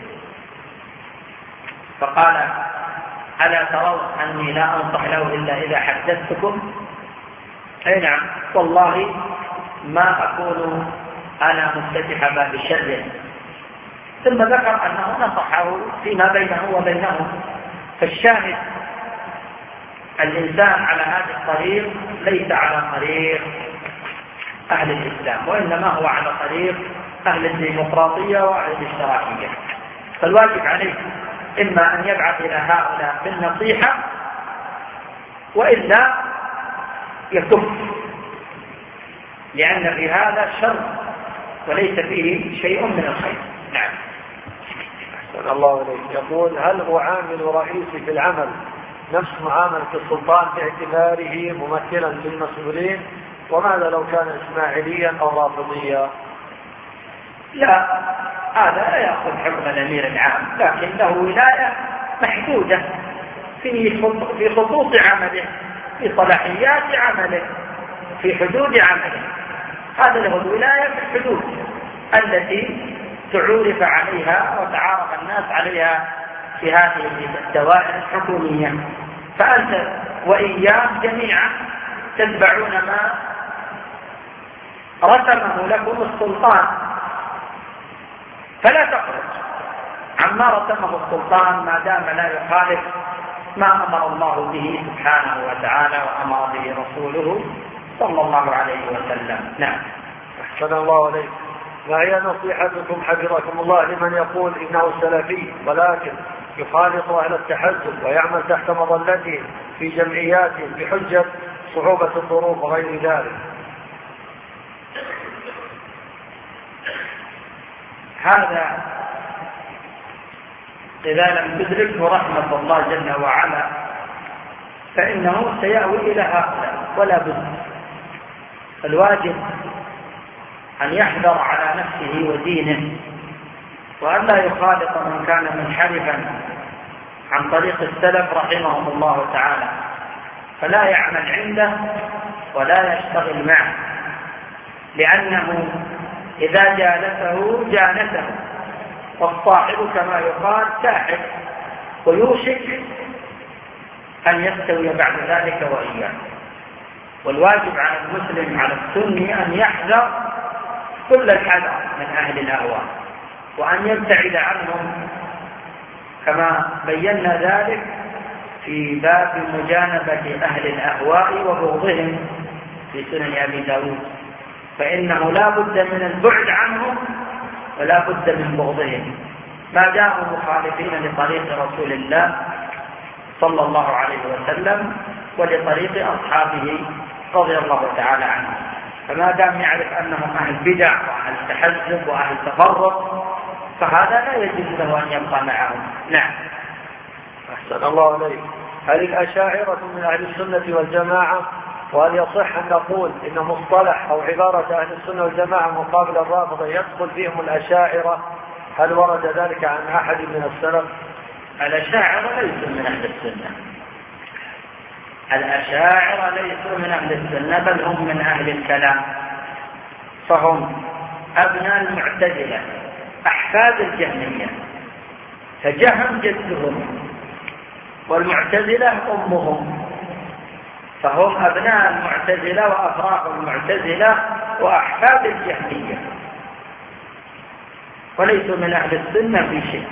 فقال ألا ترون أني لا أنصح له إلا إذا حدثتكم؟ أي نعم، والله ما أكون أنا مفتتح باب الشر. ثم ذكر أنه نصحه فيما بينه وبينه. فالشاهد الإنسان على هذا الطريق ليس على طريق أهل الإسلام، وإنما هو على طريق أهل الديمقراطية وأهل الاشتراكية. فالواجب عليه إما أن يبعث إلى هؤلاء بالنصيحة وإلا يكف، لأن في هذا شر وليس فيه شيء من الخير. نعم. أحسن الله عليك. يقول هل أعامل رئيسي في العمل نفس معاملة السلطان باعتباره ممثلا للمسؤولين، وماذا لو كان إسماعيليا أو رافضيا؟ لا، هذا لا يأخذ حكم الأمير العام، لكن له ولاية محدودة في خطوط عمله، في صلاحيات عمله، في حدود عمله. هذا له الولاية في الحدود التي تعرف عليها وتعارف الناس عليها في هذه الدوائر الحكومية. فأنت وإياه جميعا تتبعون ما رسمه لكم السلطان، فلا تخرج عما رسمه السلطان ما دام لا يخالف ما أمر الله به سبحانه وتعالى وأمر به رسوله صلى الله عليه وسلم. نعم. أحسن الله عليك. ما هي نصيحتكم حفظكم الله لمن يقول إنه سلفي ولكن يخالط أهل التحزب ويعمل تحت مظلتهم في جمعياتهم بحجة صعوبة الظروف وغير ذلك؟ هذا إذا لم تدركه رحمة الله جل وعلا فإنه سيأوي إلى هؤلاء ولا بد. الواجب أن يحذر على نفسه ودينه، وأن لا يخالط من كان منحرفا عن طريق السلف رحمهم الله تعالى، فلا يعمل عنده ولا يشتغل معه، لأنه إذا جالسه جانسه، والصاحب كما يقال ساحب، ويوشك أن يستوي بعد ذلك وإياه. والواجب على المسلم على السني أن يحذر كل الحذر من أهل الأهواء، وأن يبتعد عنهم كما بينا ذلك في باب مجانبة أهل الأهواء وبغضهم في سنن أبي داود، فإنه لا بد من البعد عنهم ولا بد من بغضهم ما داموا مخالفين لطريق رسول الله صلى الله عليه وسلم ولطريق أصحابه رضي الله تعالى عنهم. فما دام يعرف أنهم أهل بدع وأهل تحزب وأهل تفرق فهذا لا يجوز له أن يبقى معهم. نعم. أحسن الله عليك. هل الأشاعرة من أهل السنة والجماعة؟ وهل يصح أن نقول إن مصطلح أو عبارة أهل السنة والجماعة مقابل الرافضة يدخل فيهم الأشاعرة؟ هل ورد ذلك عن أحد من السلف؟ الأشاعرة ليسوا من أهل السنة، الأشاعرة ليسوا من أهل السنة، بل هم من أهل الكلام، فهم أبناء المعتزلة أحفاد الجهمية، فجهم جدهم والمعتزلة أمهم، فهم أبناء المعتزلة وأفراق المعتزلة وأحفاد الجهمية، وليسوا من أهل السنة في شيء.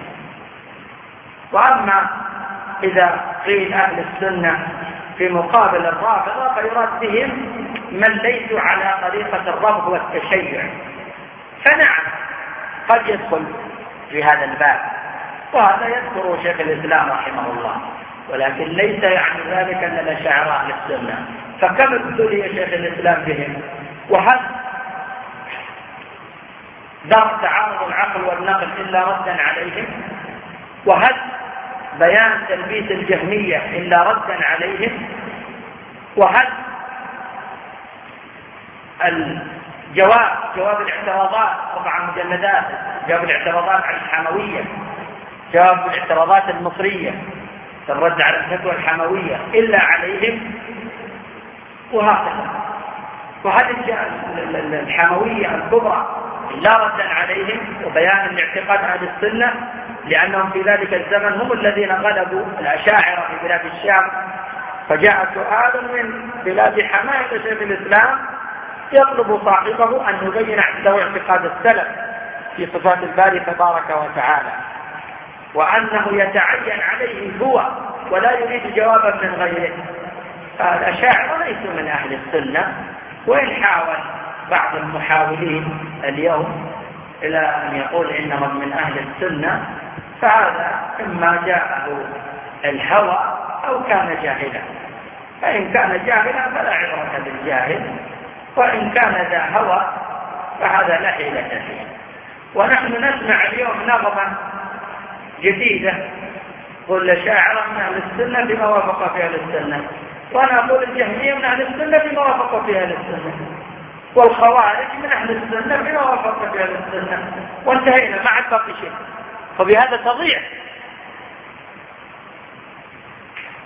وأما إذا قيل أهل السنة في مقابل الرافضة فيراد بهم من ليسوا على طريقة الرفض والتشيع، فنعم قد يدخل في هذا الباب، وهذا يذكر شيخ الإسلام رحمه الله، ولكن ليس يعني ذلك أن الأشاعرة أهل السنة. فكم ابتلي شيخ الإسلام بهم؟ وهل دار تعارض العقل والنقل إلا ردا عليهم؟ وهل بيان تلبيس الجهمية إلا ردا عليهم؟ وهل الجواب جواب الاعتراضات أربع مجلدات، جواب الاعتراضات على الحموية، جواب الاعتراضات المصرية الرد على الفتوى الحموية إلا عليهم؟ وهكذا. وهل الحموية الكبرى لا ردا عليهم وبيان الاعتقاد أهل السنة، لأنهم في ذلك الزمن هم الذين غلبوا الأشاعرة في بلاد الشام، فجاء سؤال من بلاد حماية شيخ الإسلام يطلب صاحبه أن يبين عنده اعتقاد السلف في صفات الباري تبارك وتعالى، وأنه يتعين عليه هو ولا يريد جوابا من غيره. فالأشاعرة ليسوا من أهل السنة، وإن حاول بعض المحاولين اليوم إلى أن يقول إنهم من أهل السنة فهذا إما جاءه الهوى أو كان جاهلا، فإن كان جاهلا فلا عبرة بالجاهل، وإن كان ذا هوى فهذا لا حيلة فيه. ونحن نسمع اليوم نغمة جديدة قل الأشاعرة من أهل السنة بما وافق في أهل السنة، وأنا أقول الجهمية من أهل السنة بما وافق في أهل السنة، والخوارج من أهل السنة بما وافق في أهل السنة، وانتهينا ما عاد باقي شيء. فبهذا تضيع.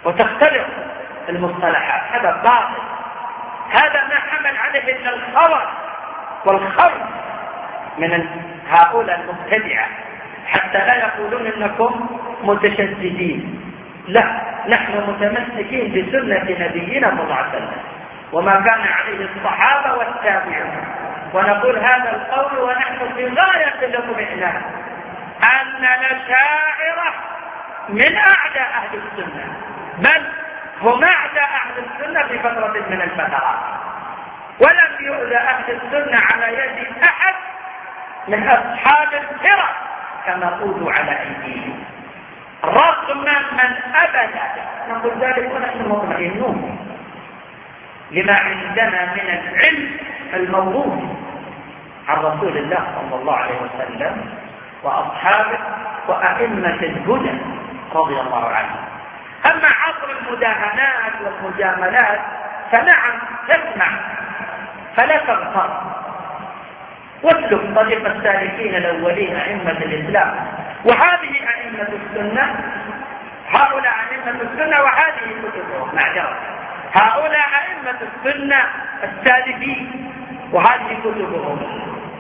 وتختلط المصطلحات، هذا باطل، هذا ما حمل عليه إلا الخور والخرج من هؤلاء المبتدعة حتى لا يقولون إنكم متشددين. لا، نحن متمسكين بسنة نبينا صلى الله عليه وسلم وما كان عليه الصحابة والتابعون، ونقول هذا القول ونحن في غاية الاطمئنان أن الأشاعرة من أعداء أهل السنة، بل هم أعداء أهل السنة في فترة من الفترات، ولم يؤذى أهل السنة على يد أحد من أصحاب الفرق كما أوذوا على أيديهم، رغم من أبد. نقول ذلك ونحن مطمئنون لما عندنا من العلم الموروث عن رسول الله صلى الله عليه وسلم وأصحابه وأئمة الهدى رضي الله عنهم. أما عصر المداهنات والمجاملات فنعم تسمع فلا تغتر، واسلك طريق السالكين الأولين أئمة الإسلام، وهذه أئمة السنة، هؤلاء أئمة السنة وهذه كتبهم، معذرة، هؤلاء أئمة السنة السالكين وهذه كتبهم.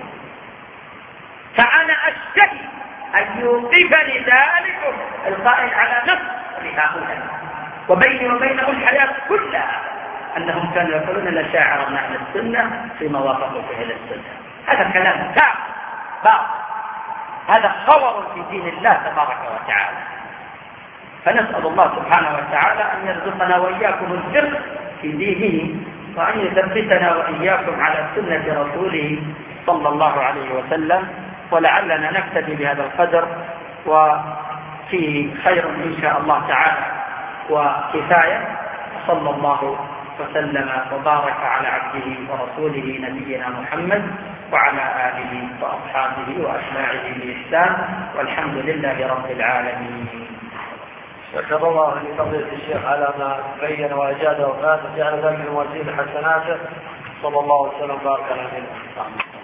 فأنا أشتهي أن يوقفني ذلك القائل على نص لهؤلاء، وبيني وبينه الحياة كلها أنهم كانوا يقولون الأشاعرة من أهل السنة فيما وافقوا فيه إلى السنة. هذا كلام باطل، هذا خور في دين الله تبارك وتعالى. فنسأل الله سبحانه وتعالى أن يرزقنا وإياكم الفقه في دينه، وأن يثبتنا وإياكم على سنة رسوله صلى الله عليه وسلم، ولعلنا نكتفي بهذا القدر، وفيه خير إن شاء الله تعالى وكفاية. صلى الله وسلم وبارك على عبده ورسوله نبينا محمد وعلى آله وأصحابه وأتباعه بإحسان، والحمد لله رب العالمين. شكر الله لفضيلة الشيخ على ما بين وأجاد وفات، وجعل ذلك من موازين حسناته. صلى الله وسلم وبارك على نبينا محمد.